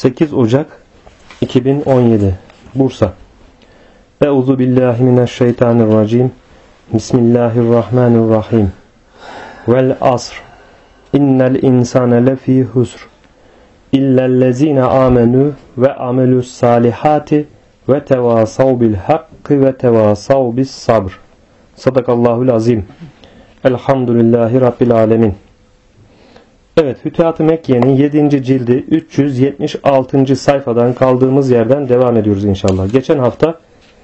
8 Ocak 2017 Bursa. Euzu billahi mineşşeytanirracim. Bismillahirrahmanirrahim. Vel asr. İnnel insane lefî husr. İllellezîne âmenû ve amelus salihati ve tevâsav bil hakkı ve tevâsav bis sabr. Sadakallahul azim. Elhamdülillahi Rabbil alemin. Evet, Fütuhat-ı Mekke'nin 7. cildi 376. sayfadan kaldığımız yerden devam ediyoruz inşallah. Geçen hafta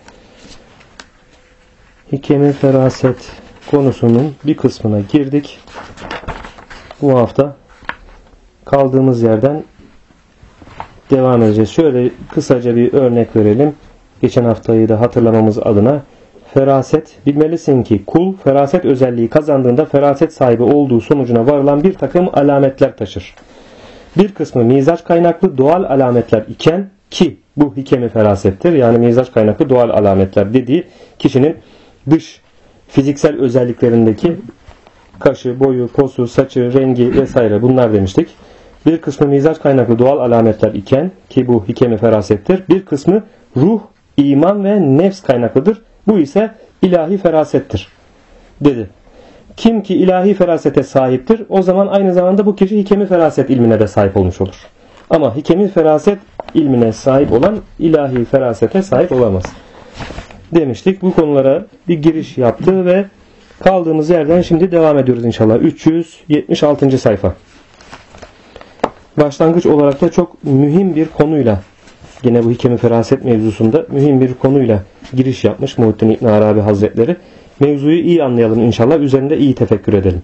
Hikemi Feraset konusunun bir kısmına girdik. Bu hafta kaldığımız yerden devam edeceğiz. Şöyle kısaca bir örnek verelim. Geçen haftayı da hatırlamamız adına. Feraset, bilmelisin ki kul feraset özelliği kazandığında feraset sahibi olduğu sonucuna varılan bir takım alametler taşır. Bir kısmı mizaç kaynaklı doğal alametler iken ki bu hikemi ferasettir. Yani mizaç kaynaklı doğal alametler dediği kişinin dış fiziksel özelliklerindeki kaşı, boyu, posu, saçı, rengi vesaire bunlar demiştik. Bir kısmı mizaç kaynaklı doğal alametler iken ki bu hikemi ferasettir. Bir kısmı ruh, iman ve nefs kaynaklıdır. Bu ise ilahi ferasettir dedi. Kim ki ilahi ferasete sahiptir, o zaman aynı zamanda bu kişi hikemi feraset ilmine de sahip olmuş olur. Ama hikemi feraset ilmine sahip olan ilahi ferasete sahip olamaz demiştik. Bu konulara bir giriş yaptı ve kaldığımız yerden şimdi devam ediyoruz inşallah. 376. sayfa. Başlangıç olarak da çok mühim bir konuyla, yine bu hikemi feraset mevzusunda mühim bir konuyla giriş yapmış Muhittin İbn Arabi Hazretleri. Mevzuyu iyi anlayalım inşallah. Üzerinde iyi tefekkür edelim.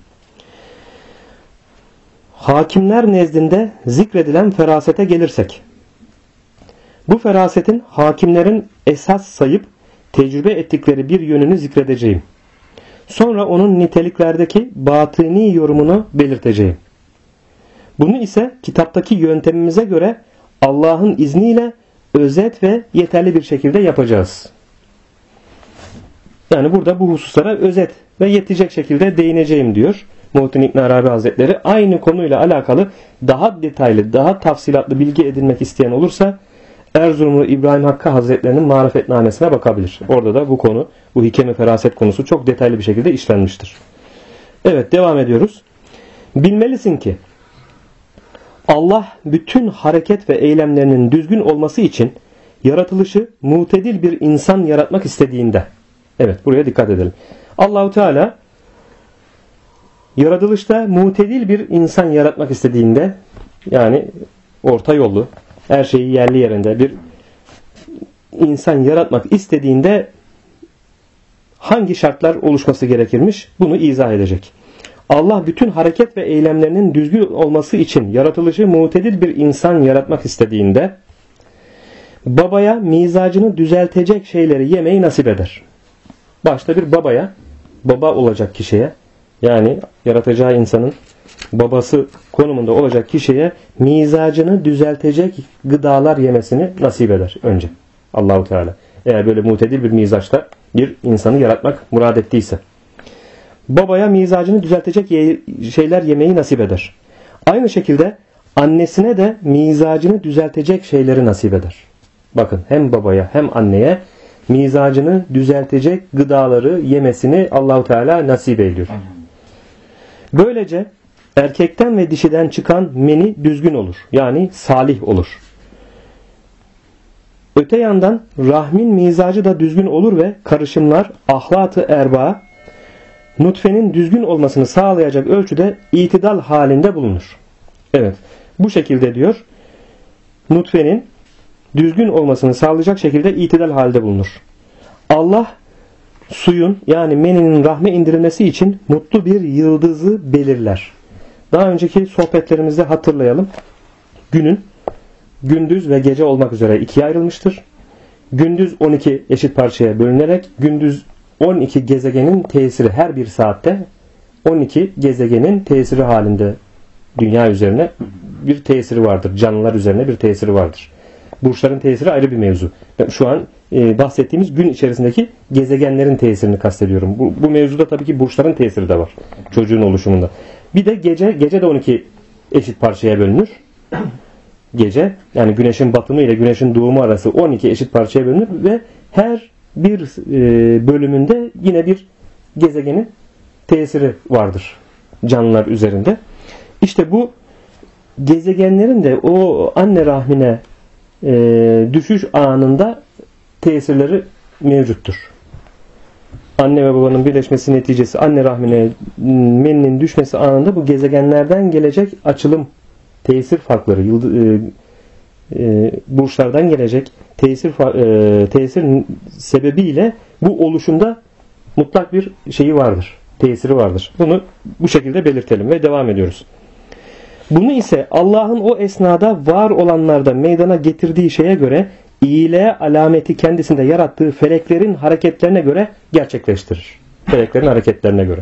Hakimler nezdinde zikredilen ferasete gelirsek, bu ferasetin hakimlerin esas sayıp tecrübe ettikleri bir yönünü zikredeceğim. Sonra onun niteliklerdeki batıni yorumunu belirteceğim. Bunu ise kitaptaki yöntemimize göre Allah'ın izniyle özet ve yeterli bir şekilde yapacağız. Yani burada bu hususlara özet ve yetecek şekilde değineceğim diyor Muhittin İbn Arabi Hazretleri. Aynı konuyla alakalı daha detaylı, daha tafsilatlı bilgi edinmek isteyen olursa Erzurumlu İbrahim Hakkı Hazretlerinin marifetnamesine bakabilir. Orada da bu konu, bu hikemi feraset konusu çok detaylı bir şekilde işlenmiştir. Evet, devam ediyoruz. Bilmelisin ki Allah bütün hareket ve eylemlerinin düzgün olması için yaratılışı mutedil bir insan yaratmak istediğinde, evet buraya dikkat edelim. Allahu Teala yaratılışta mutedil bir insan yaratmak istediğinde, yani orta yollu, her şeyi yerli yerinde bir insan yaratmak istediğinde hangi şartlar oluşması gerekirmiş? Bunu izah edecek. Allah bütün hareket ve eylemlerinin düzgün olması için yaratılışı mutedil bir insan yaratmak istediğinde babaya mizacını düzeltecek şeyleri yemeyi nasip eder. Başta bir babaya, baba olacak kişiye, yani yaratacağı insanın babası konumunda olacak kişiye mizacını düzeltecek gıdalar yemesini nasip eder önce Allahu Teala. Eğer böyle mutedil bir mizaçta bir insanı yaratmak murad ettiyse. Babaya mizacını düzeltecek şeyler yemeyi nasip eder. Aynı şekilde annesine de mizacını düzeltecek şeyleri nasip eder. Bakın, hem babaya hem anneye mizacını düzeltecek gıdaları yemesini Allahu Teala nasip ediyor. Böylece erkekten ve dişiden çıkan meni düzgün olur. Yani salih olur. Öte yandan rahmin mizacı da düzgün olur ve karışımlar ahlak-ı erba nutfenin düzgün olmasını sağlayacak ölçüde itidal halinde bulunur. Evet, bu şekilde diyor, nutfenin düzgün olmasını sağlayacak şekilde itidal halde bulunur. Allah suyun, yani meninin rahme indirilmesi için mutlu bir yıldızı belirler. Daha önceki sohbetlerimizde hatırlayalım. Günün gündüz ve gece olmak üzere ikiye ayrılmıştır. Gündüz 12 eşit parçaya bölünerek gündüz 12 gezegenin tesiri, her bir saatte 12 gezegenin tesiri halinde dünya üzerine bir tesiri vardır. Canlılar üzerine bir tesiri vardır. Burçların tesiri ayrı bir mevzu. Ben şu an bahsettiğimiz gün içerisindeki gezegenlerin tesirini kastediyorum. Bu mevzuda tabii ki burçların tesiri de var. Çocuğun oluşumunda. Bir de gece de 12 eşit parçaya bölünür. gece, yani güneşin batımı ile güneşin doğumu arası 12 eşit parçaya bölünür ve her bir bölümünde yine bir gezegenin tesiri vardır canlılar üzerinde. İşte bu gezegenlerin de o anne rahmine düşüş anında tesirleri mevcuttur. Anne ve babanın birleşmesi neticesi anne rahmine meninin düşmesi anında bu gezegenlerden gelecek açılım, tesir farkları, burçlardan gelecek tesir sebebiyle bu oluşumda mutlak bir şeyi vardır, tesiri vardır. Bunu bu şekilde belirtelim ve devam ediyoruz. Bunu ise Allah'ın o esnada var olanlarda meydana getirdiği şeye göre iyiliğe alameti kendisinde yarattığı feleklerin hareketlerine göre gerçekleştirir. Feleklerin hareketlerine göre.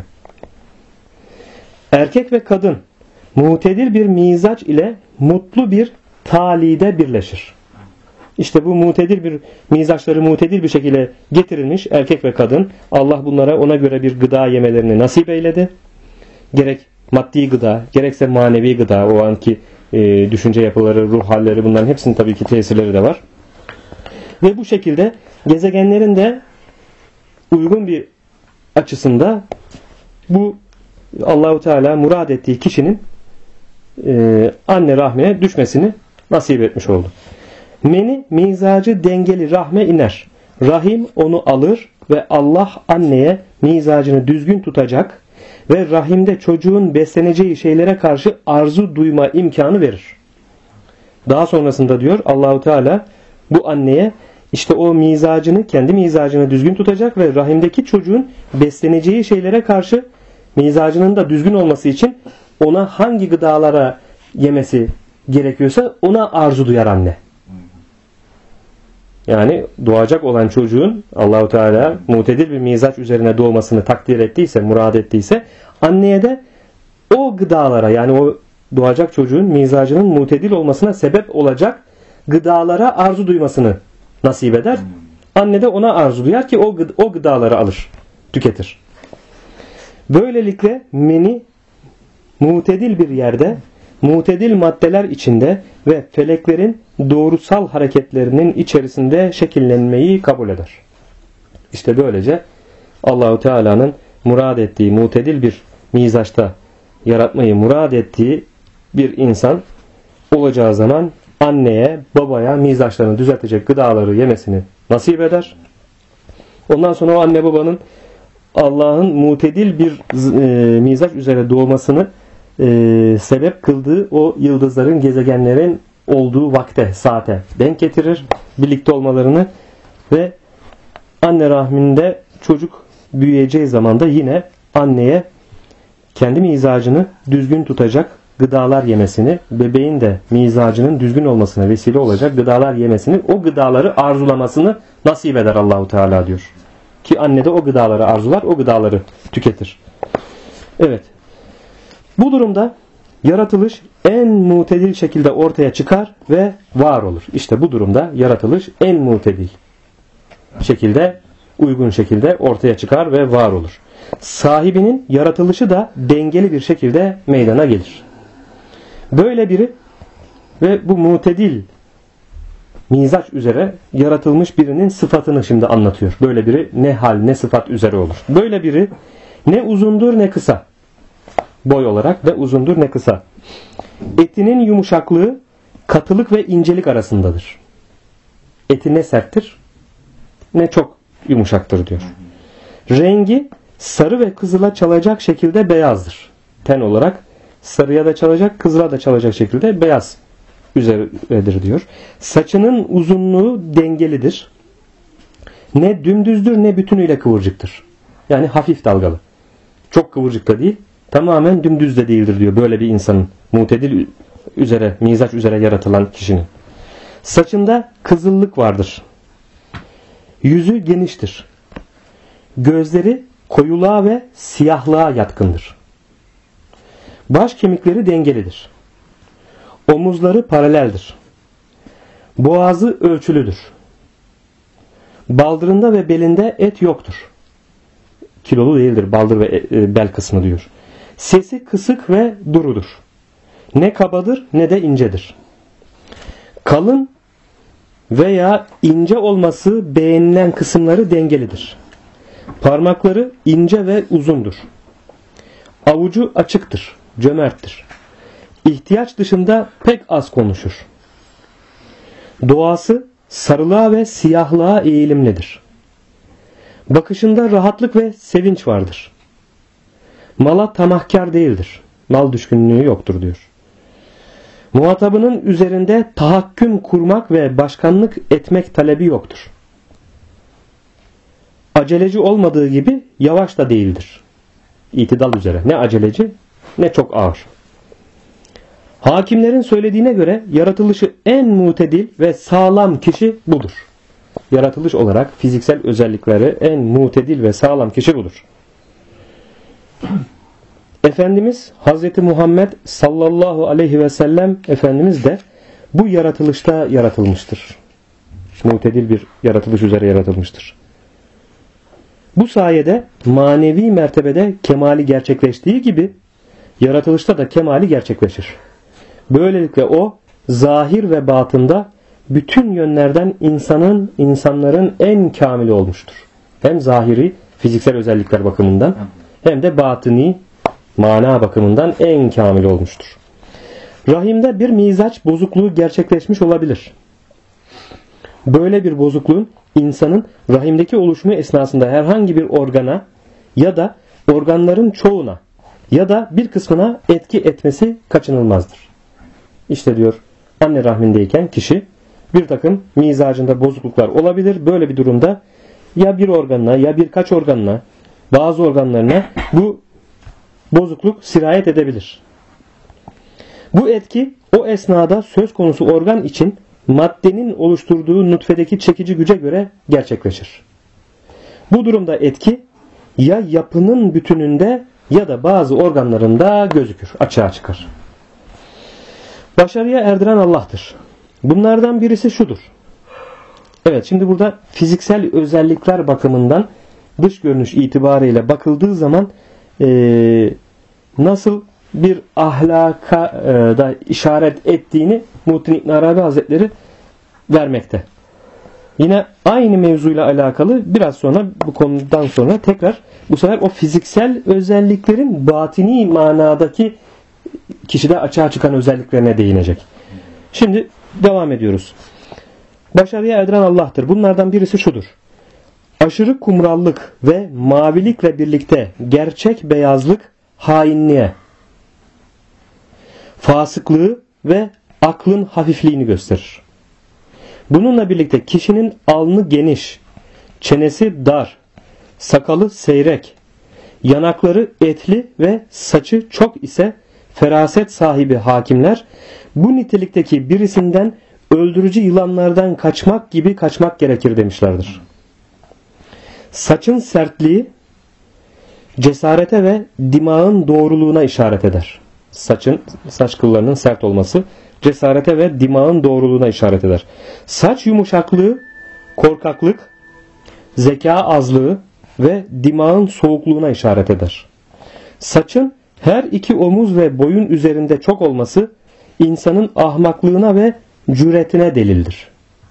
Erkek ve kadın mutedil bir mizaç ile mutlu bir talide birleşir. İşte bu mutedil bir mizaçları mutedil bir şekilde getirilmiş erkek ve kadın, Allah bunlara ona göre bir gıda yemelerini nasip eyledi. Gerek maddi gıda, gerekse manevi gıda, o anki düşünce yapıları, ruh halleri, bunların hepsinin tabii ki tesirleri de var. Ve bu şekilde gezegenlerin de uygun bir açısında bu Allahu Teala murad ettiği kişinin anne rahmine düşmesini nasip etmiş oldu. Meni mizacı dengeli rahme iner. Rahim onu alır ve Allah anneye mizacını düzgün tutacak ve rahimde çocuğun besleneceği şeylere karşı arzu duyma imkanı verir. Daha sonrasında diyor Allahu Teala bu anneye işte o mizacını, kendi mizacını düzgün tutacak ve rahimdeki çocuğun besleneceği şeylere karşı mizacının da düzgün olması için ona hangi gıdalara yemesi gerekiyorsa ona arzu duyar anne. Yani doğacak olan çocuğun Allahu Teala mutedil bir mizaç üzerine doğmasını takdir ettiyse, murad ettiyse, anneye de o gıdalara, yani o doğacak çocuğun mizacının mutedil olmasına sebep olacak gıdalara arzu duymasını nasip eder. Anne de ona arzu duyar ki o gıdaları alır, tüketir. Böylelikle meni mutedil bir yerde, mutedil maddeler içinde ve feleklerin doğrusal hareketlerinin içerisinde şekillenmeyi kabul eder. İşte böylece Allahu Teala'nın murad ettiği, mutedil bir mizaçta yaratmayı murad ettiği bir insan olacağı zaman anneye, babaya mizaçlarını düzeltecek gıdaları yemesini nasip eder. Ondan sonra o anne babanın Allah'ın mutedil bir mizaç üzere doğmasını sebep kıldığı o yıldızların, gezegenlerin olduğu vakte, saate denk getirir birlikte olmalarını ve anne rahminde çocuk büyüyeceği zaman da yine anneye kendi mizacını düzgün tutacak gıdalar yemesini, bebeğin de mizacının düzgün olmasına vesile olacak gıdalar yemesini, o gıdaları arzulamasını nasip eder Allahu Teala diyor. Ki anne de o gıdaları arzular, o gıdaları tüketir. Evet. Bu durumda yaratılış en mutedil şekilde ortaya çıkar ve var olur. İşte bu durumda yaratılış en mutedil şekilde, uygun şekilde ortaya çıkar ve var olur. Sahibinin yaratılışı da dengeli bir şekilde meydana gelir. Böyle biri ve bu mutedil mizaç üzere yaratılmış birinin sıfatını şimdi anlatıyor. Böyle biri ne hal ne sıfat üzere olur. Böyle biri ne uzundur ne kısa. Boy olarak ne uzundur ne kısa. Etinin yumuşaklığı katılık ve incelik arasındadır. Eti ne serttir ne çok yumuşaktır diyor. Rengi sarı ve kızıla çalacak şekilde beyazdır. Ten olarak sarıya da çalacak, kızıla da çalacak şekilde beyaz üzeredir diyor. Saçının uzunluğu dengelidir. Ne dümdüzdür ne bütünüyle kıvırcıktır. Yani hafif dalgalı. Çok kıvırcık da değil, tamamen dümdüz de değildir diyor böyle bir insanın, mutedil üzere, mizaç üzere yaratılan kişinin. Saçında kızıllık vardır. Yüzü geniştir. Gözleri koyuluğa ve siyahlığa yatkındır. Baş kemikleri dengelidir. Omuzları paraleldir. Boğazı ölçülüdür. Baldırında ve belinde et yoktur. Kilolu değildir baldır ve bel kısmı diyor. Sesi kısık ve durudur. Ne kabadır ne de incedir. Kalın veya ince olması beğenilen kısımları dengelidir. Parmakları ince ve uzundur. Avucu açıktır, cömerttir. İhtiyaç dışında pek az konuşur. Doğası sarılığa ve siyahlığa eğilimlidir. Bakışında rahatlık ve sevinç vardır. Mala tamahkar değildir. Mal düşkünlüğü yoktur diyor. Muhatabının üzerinde tahakküm kurmak ve başkanlık etmek talebi yoktur. Aceleci olmadığı gibi yavaş da değildir. İtidal üzere. Ne aceleci ne çok ağır. Hakimlerin söylediğine göre yaratılışı en mutedil ve sağlam kişi budur. Yaratılış olarak fiziksel özellikleri en mutedil ve sağlam kişi budur. Efendimiz Hazreti Muhammed sallallahu aleyhi ve sellem Efendimiz de bu yaratılışta yaratılmıştır. Mutedil bir yaratılış üzere yaratılmıştır. Bu sayede manevi mertebede kemali gerçekleştiği gibi yaratılışta da kemali gerçekleşir. Böylelikle o zahir ve batında bütün yönlerden insanların en kamili olmuştur. Hem zahiri fiziksel özellikler bakımından hem de batini mana bakımından en kamil olmuştur. Rahimde bir mizaç bozukluğu gerçekleşmiş olabilir. Böyle bir bozukluğun insanın rahimdeki oluşumu esnasında herhangi bir organa ya da organların çoğuna ya da bir kısmına etki etmesi kaçınılmazdır. İşte diyor, anne rahmindeyken kişi bir takım mizacında bozukluklar olabilir. Böyle bir durumda ya bir organına ya birkaç organına, bazı organlarına bu bozukluk sirayet edebilir. Bu etki o esnada söz konusu organ için maddenin oluşturduğu nutfedeki çekici güce göre gerçekleşir. Bu durumda etki ya yapının bütününde ya da bazı organlarında gözükür, açığa çıkar. Başarıya erdiren Allah'tır. Bunlardan birisi şudur. Evet, şimdi burada fiziksel özellikler bakımından dış görünüş itibariyle bakıldığı zaman nasıl bir ahlaka da işaret ettiğini Muhittin İbn Arabi Hazretleri vermekte. Yine aynı mevzuyla alakalı biraz sonra, bu konudan sonra tekrar bu sefer o fiziksel özelliklerin batini manadaki kişide açığa çıkan özelliklerine değinecek. Şimdi devam ediyoruz. Başarıya erdiren Allah'tır. Bunlardan birisi şudur. Aşırı kumrallık ve mavilikle birlikte gerçek beyazlık hainliğe, fasıklığı ve aklın hafifliğini gösterir. Bununla birlikte kişinin alnı geniş, çenesi dar, sakalı seyrek, yanakları etli ve saçı çok ise feraset sahibi hakimler bu nitelikteki birisinden öldürücü yılanlardan kaçmak gibi kaçmak gerekir demişlerdir. Saçın sertliği cesarete ve dimağın doğruluğuna işaret eder. Saç kıllarının sert olması cesarete ve dimağın doğruluğuna işaret eder. Saç yumuşaklığı korkaklık, zeka azlığı ve dimağın soğukluğuna işaret eder. Saçın her iki omuz ve boyun üzerinde çok olması insanın ahmaklığına ve cüretine delildir.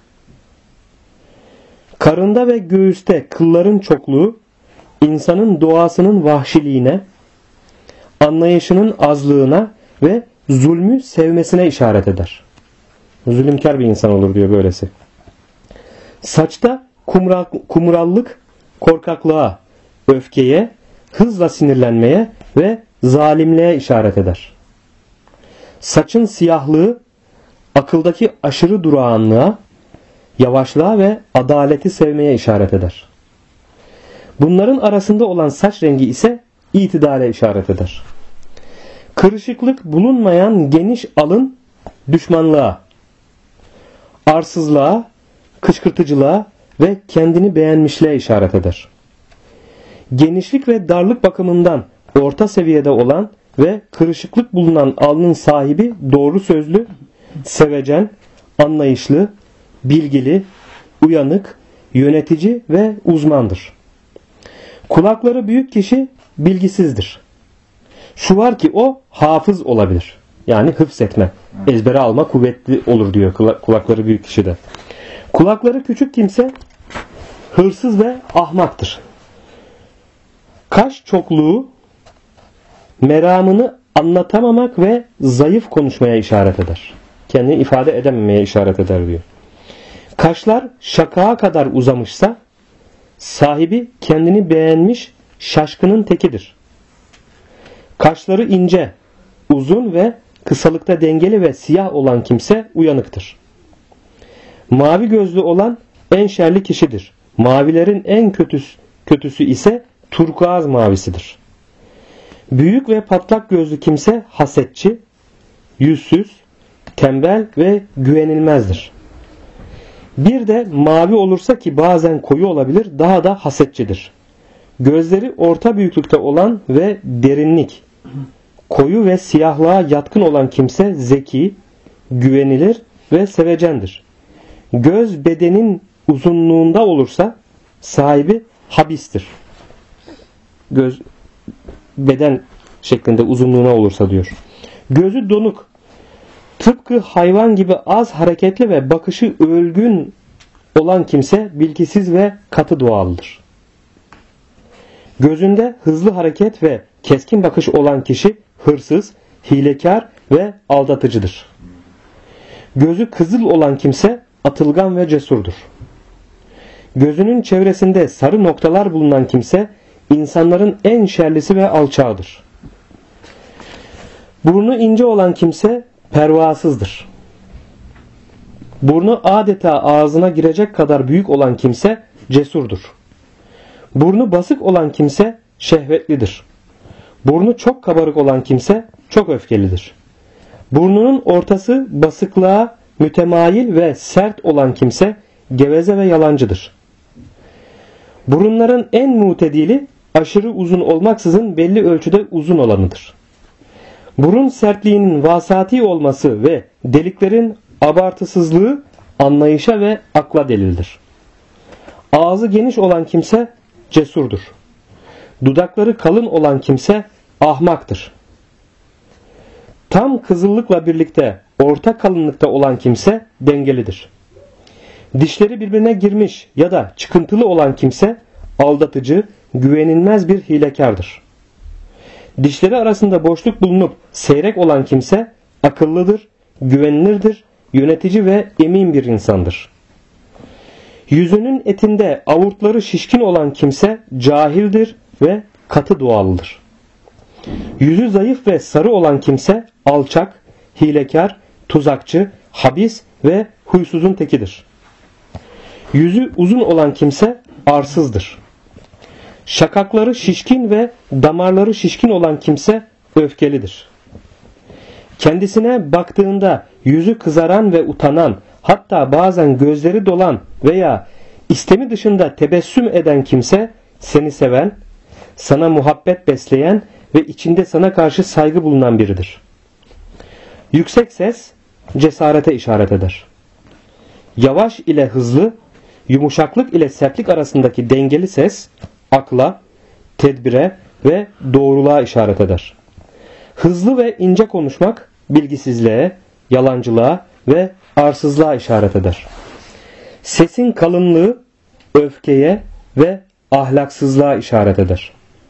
Karında ve göğüste kılların çokluğu insanın doğasının vahşiliğine, anlayışının azlığına ve zulmü sevmesine işaret eder. Zulümkar bir insan olur diyor böylesi. Saçta kumrallık korkaklığa, öfkeye, hızla sinirlenmeye ve zalimliğe işaret eder. Saçın siyahlığı akıldaki aşırı durağanlığa, yavaşlığa ve adaleti sevmeye işaret eder. Bunların arasında olan saç rengi ise itidale işaret eder. Kırışıklık bulunmayan geniş alın düşmanlığa, arsızlığa, kışkırtıcılığa ve kendini beğenmişliğe işaret eder. Genişlik ve darlık bakımından orta seviyede olan ve kırışıklık bulunan alnın sahibi doğru sözlü, sevecen, anlayışlı, bilgili, uyanık, yönetici ve uzmandır. Kulakları büyük kişi bilgisizdir. Şu var ki o hafız olabilir. Yani hıfzetme, ezbere alma kuvvetli olur diyor kulakları büyük kişide. Kulakları küçük kimse hırsız ve ahmaktır. Kaş çokluğu meramını anlatamamak ve zayıf konuşmaya işaret eder. Kendini ifade edememeye işaret eder diyor. Kaşlar şakağa kadar uzamışsa sahibi kendini beğenmiş şaşkının tekidir. Kaşları ince, uzun ve kısalıkta dengeli ve siyah olan kimse uyanıktır. Mavi gözlü olan en şerli kişidir. Mavilerin en kötüsü ise turkuaz mavisidir. Büyük ve patlak gözlü kimse hasetçi, yüzsüz, tembel ve güvenilmezdir. Bir de mavi olursa ki bazen koyu olabilir, daha da hasetçidir. Gözleri orta büyüklükte olan ve derinlik, koyu ve siyahlığa yatkın olan kimse zeki, güvenilir ve sevecendir. Göz bedenin uzunluğunda olursa sahibi habistir. Göz beden şeklinde uzunluğuna olursa diyor. Gözü donuk, tıpkı hayvan gibi az hareketli ve bakışı ölgün olan kimse bilgisiz ve katı doğaldır. Gözünde hızlı hareket ve keskin bakış olan kişi hırsız, hilekar ve aldatıcıdır. Gözü kızıl olan kimse atılgan ve cesurdur. Gözünün çevresinde sarı noktalar bulunan kimse insanların en şerlisi ve alçağıdır. Burnu ince olan kimse pervasızdır. Burnu adeta ağzına girecek kadar büyük olan kimse cesurdur. Burnu basık olan kimse şehvetlidir. Burnu çok kabarık olan kimse çok öfkelidir. Burnunun ortası basıklığa mütemayil ve sert olan kimse geveze ve yalancıdır. Burunların en mutedili aşırı uzun olmaksızın belli ölçüde uzun olanıdır. Burun sertliğinin vasati olması ve deliklerin abartısızlığı anlayışa ve akla delildir. Ağzı geniş olan kimse cesurdur. Dudakları kalın olan kimse ahmaktır. Tam kızıllıkla birlikte orta kalınlıkta olan kimse dengelidir. Dişleri birbirine girmiş ya da çıkıntılı olan kimse aldatıcı, güvenilmez bir hilekardır. Dişleri arasında boşluk bulunup seyrek olan kimse akıllıdır, güvenilirdir, yönetici ve emin bir insandır. Yüzünün etinde avurtları şişkin olan kimse cahildir ve katı doğallıdır. Yüzü zayıf ve sarı olan kimse alçak, hilekar, tuzakçı, habis ve huysuzun tekidir. Yüzü uzun olan kimse arsızdır. Şakakları şişkin ve damarları şişkin olan kimse öfkelidir. Kendisine baktığında yüzü kızaran ve utanan, hatta bazen gözleri dolan veya istemi dışında tebessüm eden kimse seni seven, sana muhabbet besleyen ve içinde sana karşı saygı bulunan biridir. Yüksek ses cesarete işaret eder. Yavaş ile hızlı, yumuşaklık ile sertlik arasındaki dengeli ses akla, tedbire ve doğruluğa işaret eder. Hızlı ve ince konuşmak bilgisizliğe, yalancılığa ve arsızlığa işaret eder. Sesin kalınlığı öfkeye ve ahlaksızlığa işaret eder.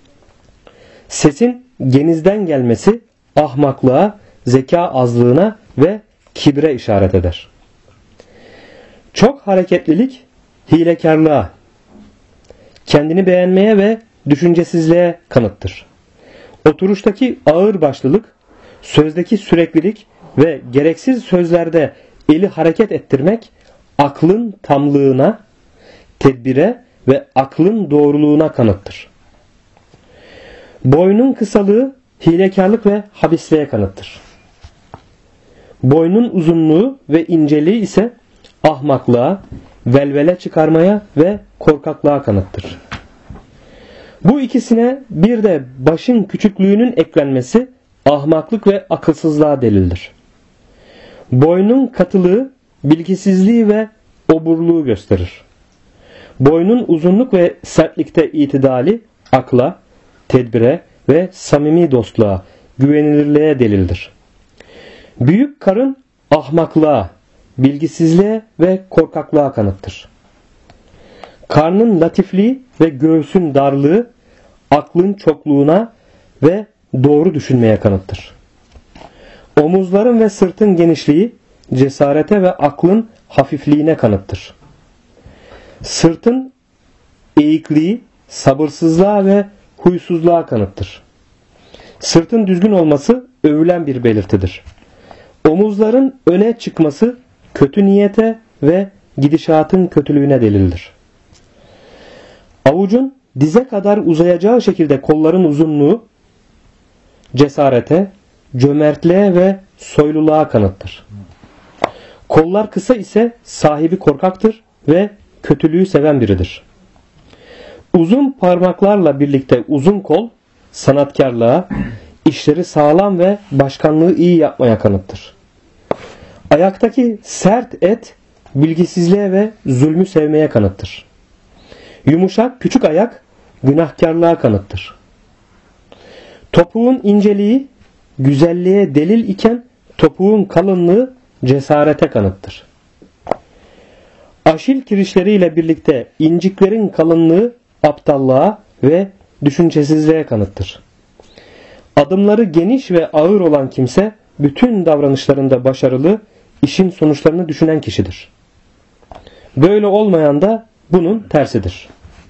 Sesin genizden gelmesi ahmaklığa, zeka azlığına ve kibre işaret eder. Çok hareketlilik hilekarlığa, kendini beğenmeye ve düşüncesizliğe kanıttır. Oturuştaki ağırbaşlılık, sözdeki süreklilik ve gereksiz sözlerde eli hareket ettirmek aklın tamlığına, tedbire ve aklın doğruluğuna kanıttır. Boynun kısalığı hilekarlık ve habisliğe kanıttır. Boynun uzunluğu ve inceliği ise ahmaklığa, velvele çıkarmaya ve korkaklığa kanıttır. Bu ikisine bir de başın küçüklüğünün eklenmesi ahmaklık ve akılsızlığa delildir. Boynun katılığı bilgisizliği ve oburluğu gösterir. Boynun uzunluk ve sertlikte itidali akla, tedbire ve samimi dostluğa, güvenilirliğe delildir. Büyük karın ahmaklığa, bilgisizliğe ve korkaklığa kanıttır. Karnın latifliği ve göğsün darlığı aklın çokluğuna ve doğru düşünmeye kanıttır. Omuzların ve sırtın genişliği cesarete ve aklın hafifliğine kanıttır. Sırtın eğikliği sabırsızlığa ve huysuzluğa kanıttır. Sırtın düzgün olması övülen bir belirtidir. Omuzların öne çıkması kötü niyete ve gidişatın kötülüğüne delildir. Avucun dize kadar uzayacağı şekilde kolların uzunluğu cesarete, cömertliğe ve soyluluğa kanıttır. Kollar kısa ise sahibi korkaktır ve kötülüğü seven biridir. Uzun parmaklarla birlikte uzun kol sanatkarlığa, işleri sağlam ve başkanlığı iyi yapmaya kanıttır. Ayaktaki sert et bilgisizliğe ve zulmü sevmeye kanıttır. Yumuşak küçük ayak günahkarlığa kanıttır. Topuğun inceliği güzelliğe delil iken topuğun kalınlığı cesarete kanıttır. Aşil kirişleriyle birlikte inciklerin kalınlığı aptallığa ve düşüncesizliğe kanıttır. Adımları geniş ve ağır olan kimse bütün davranışlarında başarılı, işin sonuçlarını düşünen kişidir. Böyle olmayan da bunun tersidir.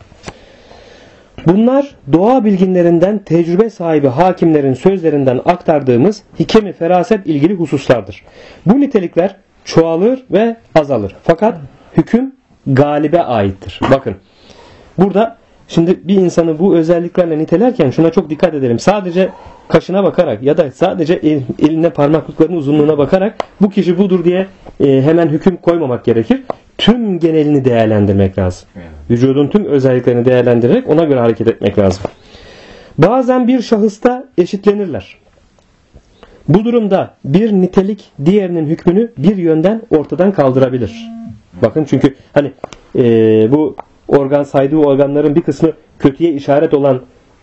Bunlar doğa bilginlerinden tecrübe sahibi hakimlerin sözlerinden aktardığımız hikemi feraset ilgili hususlardır. Bu nitelikler çoğalır ve azalır. Fakat hüküm galibe aittir. Bakın burada şimdi bir insanı bu özelliklerle nitelerken şuna çok dikkat edelim. Sadece kaşına bakarak ya da sadece eline parmaklıklarının uzunluğuna bakarak bu kişi budur diye hemen hüküm koymamak gerekir. Tüm genelini değerlendirmek lazım. Vücudun tüm özelliklerini değerlendirerek ona göre hareket etmek lazım. Bazen bir şahısta eşitlenirler. Bu durumda bir nitelik diğerinin hükmünü bir yönden ortadan kaldırabilir. Bakın çünkü hani bu organ saydığı organların bir kısmı kötüye işaret olan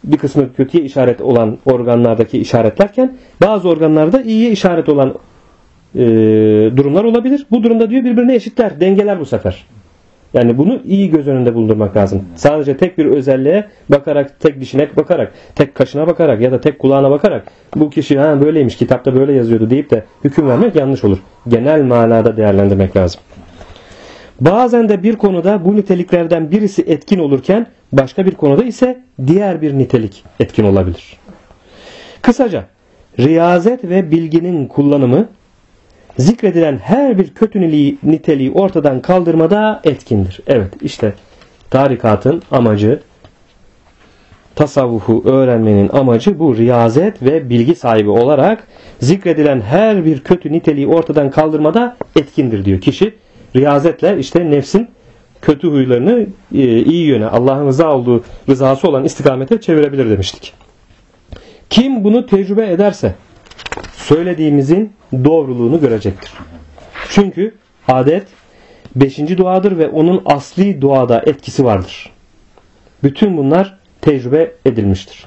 organlardaki işaretlerken bazı organlarda iyiye işaret olan durumlar olabilir. Bu durumda diyor birbirine eşitler, dengeler bu sefer. Yani bunu iyi göz önünde bulundurmak lazım. Sadece tek bir özelliğe bakarak, tek dişine bakarak, tek kaşına bakarak ya da tek kulağına bakarak bu kişi böyleymiş, kitapta böyle yazıyordu deyip de hüküm vermek yanlış olur. Genel manada değerlendirmek lazım. Bazen de bir konuda bu niteliklerden birisi etkin olurken başka bir konuda ise diğer bir nitelik etkin olabilir. Kısaca riyazet ve bilginin kullanımı zikredilen her bir kötü niteliği ortadan kaldırmada etkindir. Evet işte tarikatın amacı, tasavvufu öğrenmenin amacı bu riyazet ve bilgi sahibi olarak zikredilen her bir kötü niteliği ortadan kaldırmada etkindir diyor. Kişi riyazetle işte nefsin kötü huylarını iyi yöne, Allah'ın rızası olan istikamete çevirebilir demiştik. Kim bunu tecrübe ederse söylediğimizin doğruluğunu görecektir. Çünkü adet 5. duadır ve onun asli duada etkisi vardır. Bütün bunlar tecrübe edilmiştir.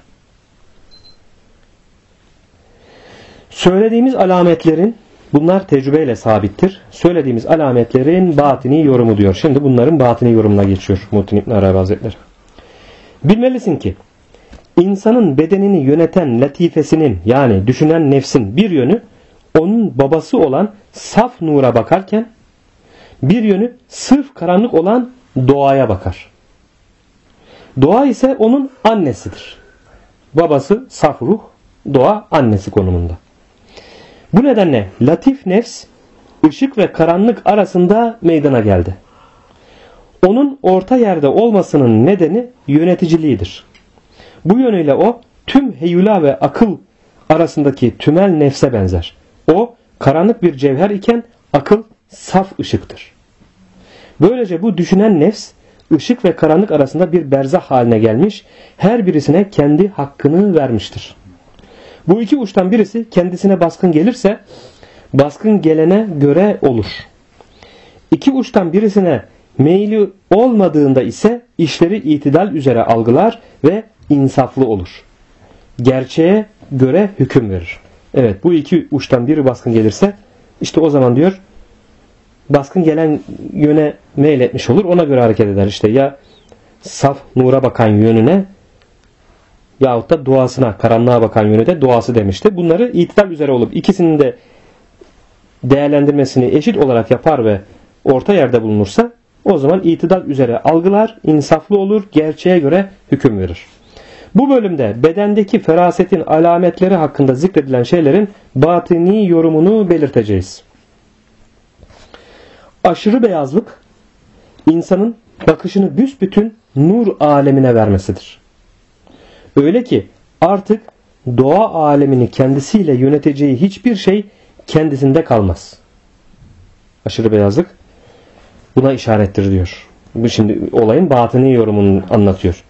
Söylediğimiz alametlerin bunlar tecrübeyle sabittir. Söylediğimiz alametlerin batini yorumu diyor. Şimdi bunların batini yorumuna geçiyor Muhittin İbn Arabi Hazretleri. Bilmelisin ki insanın bedenini yöneten latifesinin yani düşünen nefsin bir yönü onun babası olan saf nura bakarken bir yönü sırf karanlık olan doğaya bakar. Doğa ise onun annesidir. Babası saf ruh, doğa annesi konumunda. Bu nedenle latif nefs ışık ve karanlık arasında meydana geldi. Onun orta yerde olmasının nedeni yöneticiliğidir. Bu yönüyle o tüm heyula ve akıl arasındaki tümel nefse benzer. O karanlık bir cevher iken akıl saf ışıktır. Böylece bu düşünen nefs ışık ve karanlık arasında bir berzah haline gelmiş, her birisine kendi hakkını vermiştir. Bu iki uçtan birisi kendisine baskın gelirse baskın gelene göre olur. İki uçtan birisine meyli olmadığında ise işleri itidal üzere algılar ve insaflı olur. Gerçeğe göre hüküm verir. Evet, bu iki uçtan biri baskın gelirse işte o zaman diyor baskın gelen yöne meyletmiş olur. Ona göre hareket eder. İşte ya saf nura bakan yönüne yahut da duasına, karanlığa bakan yönü de duası demişti. Bunları itidal üzere olup ikisinin de değerlendirmesini eşit olarak yapar ve orta yerde bulunursa o zaman itidal üzere algılar, insaflı olur, gerçeğe göre hüküm verir. Bu bölümde bedendeki ferasetin alametleri hakkında zikredilen şeylerin batini yorumunu belirteceğiz. Aşırı beyazlık insanın bakışını büsbütün nur alemine vermesidir. Öyle ki artık doğa alemini kendisiyle yöneteceği hiçbir şey kendisinde kalmaz. Aşırı beyazlık buna işarettir diyor. Bu şimdi olayın batini yorumunu anlatıyor.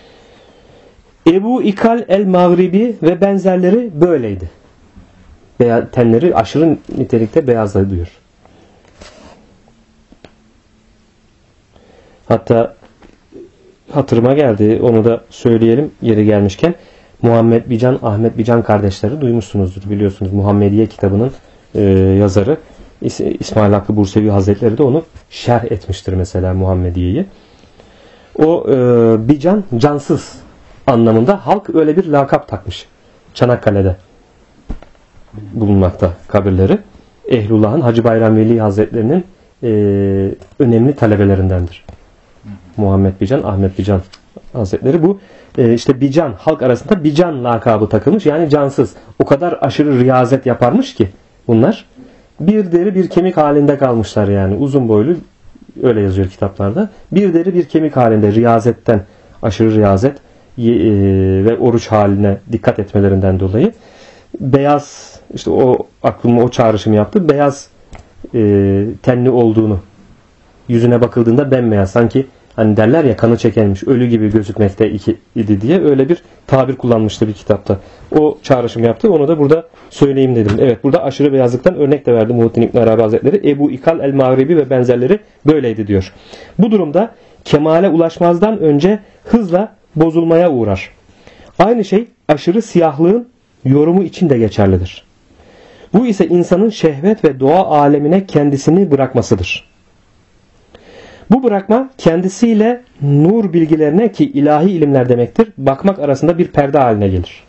Ebu İkal el-Mağribi ve benzerleri böyleydi. Tenleri aşırı nitelikte beyazladı diyor. Hatta hatırıma geldi, onu da söyleyelim yeri gelmişken. Muhammed Bican, Ahmet Bican kardeşleri duymuşsunuzdur, biliyorsunuz. Muhammediye kitabının yazarı İsmail Hakkı Bursevi Hazretleri de onu şerh etmiştir mesela Muhammediye'yi. O Bican, cansız anlamında, halk öyle bir lakap takmış. Çanakkale'de bulunmakta kabirleri. Ehlullah'ın Hacı Bayram Veli Hazretlerinin önemli talebelerindendir. Muhammed Bican, Ahmet Bican Hazretleri. Bu işte Bican, halk arasında Bican lakabı takılmış. Yani cansız. O kadar aşırı riyazet yaparmış ki bunlar. Bir deri bir kemik halinde kalmışlar yani. Uzun boylu, öyle yazıyor kitaplarda. Bir deri bir kemik halinde, riyazetten, aşırı riyazet ve oruç haline dikkat etmelerinden dolayı beyaz, işte o aklıma o çağrışım yaptı. Beyaz tenli olduğunu, yüzüne bakıldığında bembeyaz, sanki hani derler ya kanı çekilmiş, ölü gibi gözükmekte idi diye öyle bir tabir kullanmıştı bir kitapta. O çağrışım yaptı. Onu da burada söyleyeyim dedim. Evet, burada aşırı beyazlıktan örnek de verdi Muhittin İbn Arabi Hazretleri. Ebu İkal el-Mağribi ve benzerleri böyleydi diyor. Bu durumda kemale ulaşmazdan önce hızla bozulmaya uğrar. Aynı şey aşırı siyahlığın yorumu için de geçerlidir. Bu ise insanın şehvet ve doğa alemine kendisini bırakmasıdır. Bu bırakma kendisiyle nur bilgilerine, ki ilahi ilimler demektir, bakmak arasında bir perde haline gelir.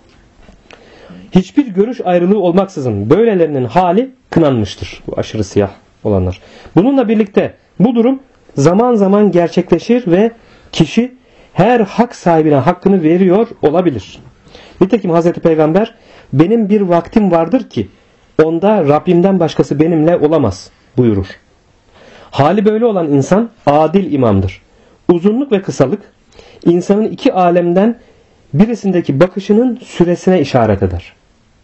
Hiçbir görüş ayrılığı olmaksızın böylelerinin hali kınanmıştır. Bu aşırı siyah olanlar. Bununla birlikte bu durum zaman zaman gerçekleşir ve kişi her hak sahibine hakkını veriyor olabilir. Nitekim Hazreti Peygamber, benim bir vaktim vardır ki onda Rabbimden başkası benimle olamaz buyurur. Hali böyle olan insan adil imamdır. Uzunluk ve kısalık insanın iki alemden birisindeki bakışının süresine işaret eder.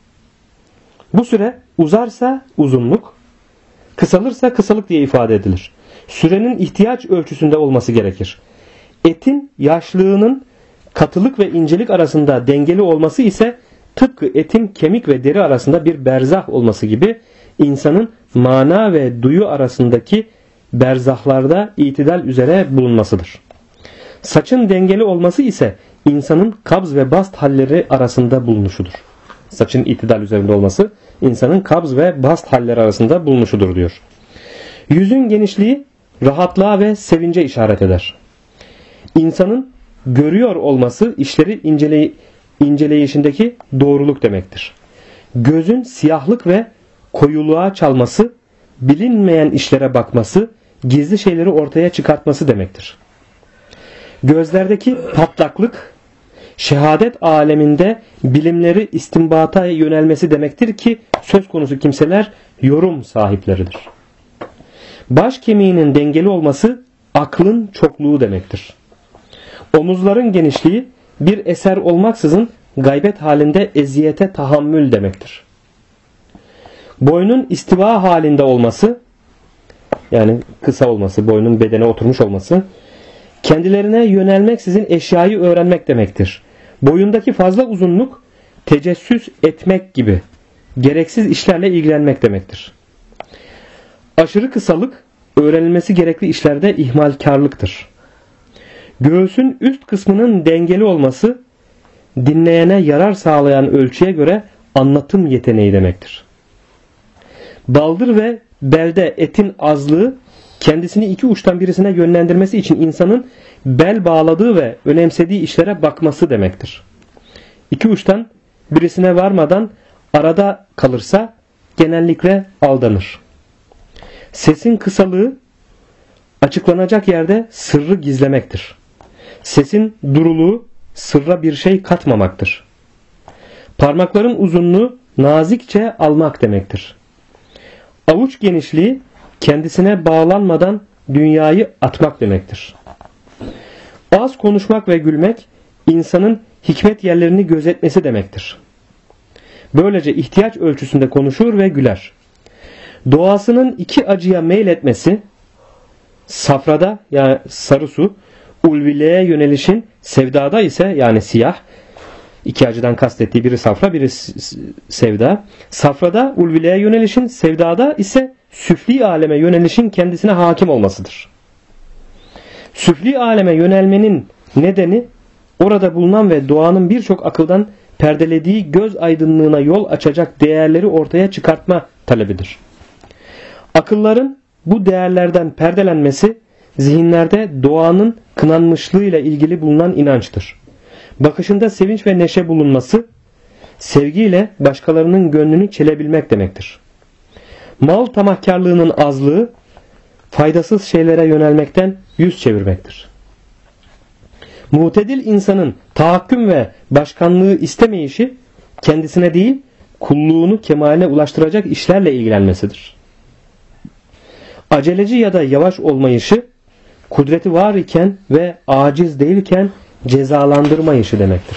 Bu süre uzarsa uzunluk, kısalırsa kısalık diye ifade edilir. Sürenin ihtiyaç ölçüsünde olması gerekir. Etin yaşlığının katılık ve incelik arasında dengeli olması ise tıpkı etin kemik ve deri arasında bir berzah olması gibi insanın mana ve duyu arasındaki berzahlarda itidal üzere bulunmasıdır. Saçın dengeli olması ise insanın kabz ve bast halleri arasında bulunuşudur. Saçın itidal üzerinde olması insanın kabz ve bast halleri arasında bulunuşudur diyor. Yüzün genişliği rahatlığa ve sevince işaret eder. İnsanın görüyor olması işleri inceleyişindeki doğruluk demektir. Gözün siyahlık ve koyuluğa çalması, bilinmeyen işlere bakması, gizli şeyleri ortaya çıkartması demektir. Gözlerdeki patlaklık, şehadet aleminde bilimleri istinbata yönelmesi demektir ki söz konusu kimseler yorum sahipleridir. Baş kemiğinin dengeli olması aklın çokluğu demektir. Omuzların genişliği bir eser olmaksızın gaybet halinde eziyete tahammül demektir. Boynun istiva halinde olması, yani kısa olması, boynun bedene oturmuş olması, kendilerine yönelmeksizin eşyayı öğrenmek demektir. Boyundaki fazla uzunluk, tecessüs etmek gibi gereksiz işlerle ilgilenmek demektir. Aşırı kısalık, öğrenilmesi gerekli işlerde ihmalkarlıktır. Göğsün üst kısmının dengeli olması, dinleyene yarar sağlayan ölçüye göre anlatım yeteneği demektir. Baldır ve belde etin azlığı kendisini iki uçtan birisine yönlendirmesi için insanın bel bağladığı ve önemsediği işlere bakması demektir. İki uçtan birisine varmadan arada kalırsa genellikle aldanır. Sesin kısalığı açıklanacak yerde sırrı gizlemektir. Sesin duruluğu sırra bir şey katmamaktır. Parmakların uzunluğu nazikçe almak demektir. Avuç genişliği kendisine bağlanmadan dünyayı atmak demektir. Az konuşmak ve gülmek insanın hikmet yerlerini gözetmesi demektir. Böylece ihtiyaç ölçüsünde konuşur ve güler. Doğasının iki acıya meyletmesi, safrada yani sarı su, ulviliğe yönelişin, sevdada ise yani siyah, iki acıdan kastettiği biri safra biri sevda. Safrada ulviliğe yönelişin, sevdada ise süfli aleme yönelişin kendisine hakim olmasıdır. Süfli aleme yönelmenin nedeni orada bulunan ve doğanın birçok akıldan perdelediği göz aydınlığına yol açacak değerleri ortaya çıkartma talebidir. Akılların bu değerlerden perdelenmesi zihinlerde doğanın kınanmışlığıyla ilgili bulunan inançtır. Bakışında sevinç ve neşe bulunması, sevgiyle başkalarının gönlünü çelebilmek demektir. Mal tamahkarlığının azlığı, faydasız şeylere yönelmekten yüz çevirmektir. Mutedil insanın tahakküm ve başkanlığı istemeyişi, kendisine değil, kulluğunu kemaline ulaştıracak işlerle ilgilenmesidir. Aceleci ya da yavaş olmayışı, kudreti var iken ve aciz değilken cezalandırmayışı demektir.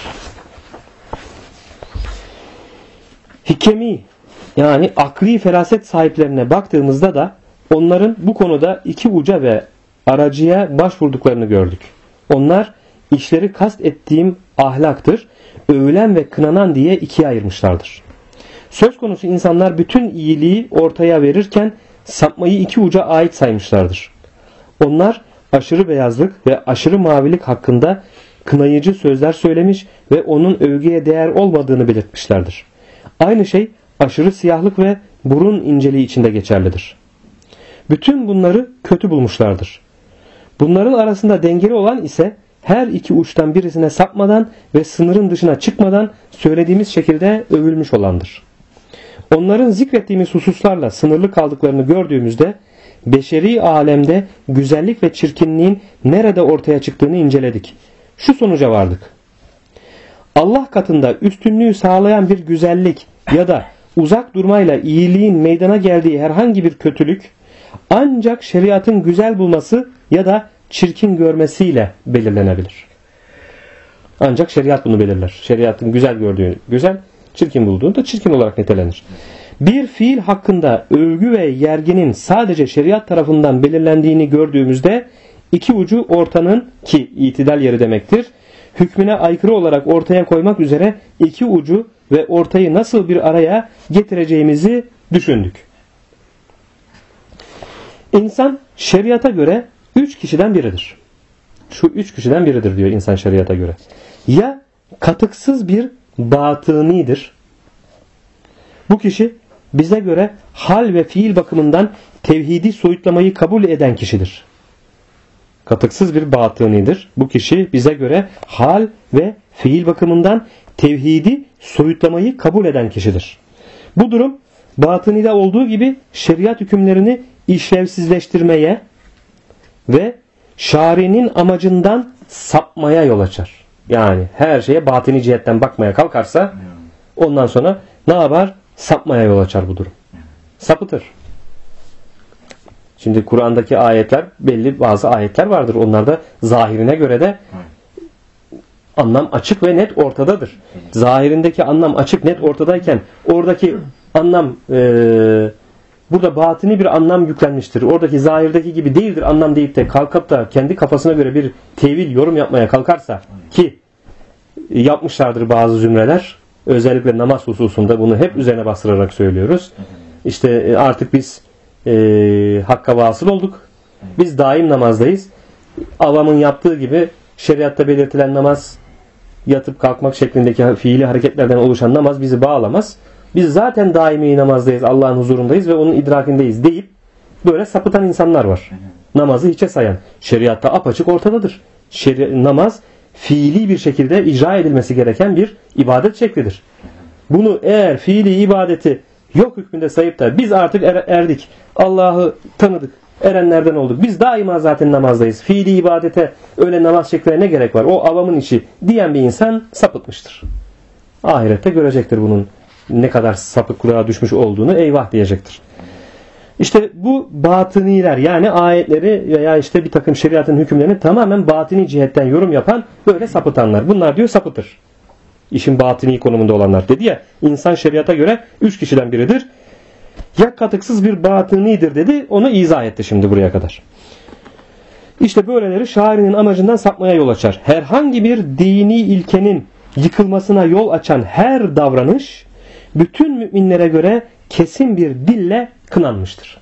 Hikemi yani akli feraset sahiplerine baktığımızda da onların bu konuda iki uca ve aracıya başvurduklarını gördük. Onlar işleri kast ettiğim ahlaktır, övülen ve kınanan diye ikiye ayırmışlardır. Söz konusu insanlar bütün iyiliği ortaya verirken sapmayı iki uca ait saymışlardır. Onlar aşırı beyazlık ve aşırı mavilik hakkında kınayıcı sözler söylemiş ve onun övgüye değer olmadığını belirtmişlerdir. Aynı şey aşırı siyahlık ve burun inceliği içinde geçerlidir. Bütün bunları kötü bulmuşlardır. Bunların arasında dengeli olan ise her iki uçtan birisine sapmadan ve sınırın dışına çıkmadan söylediğimiz şekilde övülmüş olandır. Onların zikrettiğimiz hususlarla sınırlı kaldıklarını gördüğümüzde beşeri alemde güzellik ve çirkinliğin nerede ortaya çıktığını inceledik. Şu sonuca vardık. Allah katında üstünlüğü sağlayan bir güzellik ya da uzak durmayla iyiliğin meydana geldiği herhangi bir kötülük ancak şeriatın güzel bulması ya da çirkin görmesiyle belirlenebilir. Ancak şeriat bunu belirler. Şeriatın güzel gördüğü güzel, çirkin bulduğu da çirkin olarak nitelenir. Bir fiil hakkında övgü ve yerginin sadece şeriat tarafından belirlendiğini gördüğümüzde iki ucu ortanın ki itidal yeri demektir, hükmüne aykırı olarak ortaya koymak üzere iki ucu ve ortayı nasıl bir araya getireceğimizi düşündük. İnsan şeriata göre üç kişiden biridir. Şu üç kişiden biridir diyor insan şeriata göre. Ya katıksız bir batınidir. Bu kişi bize göre hal ve fiil bakımından tevhidi soyutlamayı kabul eden kişidir. Katıksız bir batınidir. Bu kişi bize göre hal ve fiil bakımından tevhidi soyutlamayı kabul eden kişidir. Bu durum batınide olduğu gibi şeriat hükümlerini işlevsizleştirmeye ve şari'nin amacından sapmaya yol açar. Yani her şeye batini cihetten bakmaya kalkarsa ondan sonra ne yapar? Sapmaya yol açar bu durum. Sapıtır. Şimdi Kur'an'daki ayetler belli bazı ayetler vardır. Onlarda zahirine göre de anlam açık ve net ortadadır. Zahirindeki anlam açık net ortadayken oradaki anlam burada batini bir anlam yüklenmiştir. Oradaki zahirdeki gibi değildir anlam deyip de kalkıp da kendi kafasına göre bir tevil yorum yapmaya kalkarsa ki yapmışlardır bazı zümreler. Özellikle namaz hususunda bunu hep üzerine bastırarak söylüyoruz. İşte artık biz hakka vasıl olduk. Biz daim namazdayız. Avamın yaptığı gibi şeriatta belirtilen namaz yatıp kalkmak şeklindeki fiili hareketlerden oluşan namaz bizi bağlamaz. Biz zaten daimi namazdayız, Allah'ın huzurundayız ve onun idrakindeyiz deyip böyle sapıtan insanlar var. Namazı hiçe sayan. Şeriatta apaçık ortadadır. Namaz fiili bir şekilde icra edilmesi gereken bir ibadet şeklidir. Bunu eğer fiili ibadeti yok hükmünde sayıp da biz artık erdik, Allah'ı tanıdık, erenlerden olduk, biz daima zaten namazdayız, fiili ibadete öyle namaz şekline ne gerek var, o avamın işi diyen bir insan sapıtmıştır. Ahirette görecektir bunun ne kadar sapıklığa düşmüş olduğunu, eyvah diyecektir. İşte bu batıniler, yani ayetleri veya işte bir takım şeriatın hükümlerini tamamen batini cihetten yorum yapan böyle sapıtanlar. Bunlar diyor sapıtır. İşin batini konumunda olanlar. Dedi ya, insan şeriata göre 3 kişiden biridir. Ya katıksız bir batınidir dedi. Onu izah etti şimdi buraya kadar. İşte böyleleri şairinin amacından sapmaya yol açar. Herhangi bir dini ilkenin yıkılmasına yol açan her davranış bütün müminlere göre kesin bir dille kınanmıştır.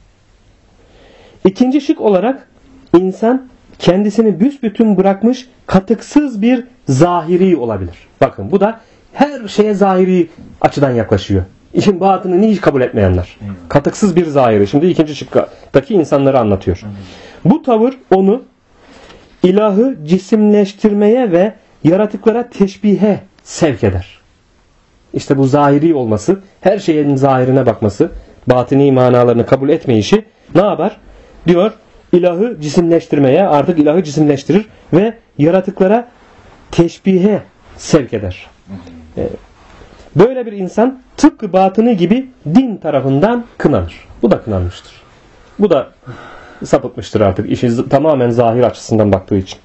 İkinci şık olarak insan kendisini büsbütün bırakmış katıksız bir zahiri olabilir. Bakın bu da her şeye zahiri açıdan yaklaşıyor. İşin batınını hiç kabul etmeyenler. Katıksız bir zahiri. Şimdi ikinci şıkkadaki insanları anlatıyor. Bu tavır onu ilahı cisimleştirmeye ve yaratıklara teşbihe sevk eder. İşte bu zahiri olması, her şeyin zahirine bakması, batini manalarını kabul etmeyişi ne yapar? Diyor, ilahı cisimleştirmeye, artık ilahı cisimleştirir ve yaratıklara teşbihe sevk eder. Böyle bir insan tıpkı batını gibi din tarafından kınanır. Bu da kınanmıştır. Bu da sapıtmıştır artık, işi tamamen zahir açısından baktığı için.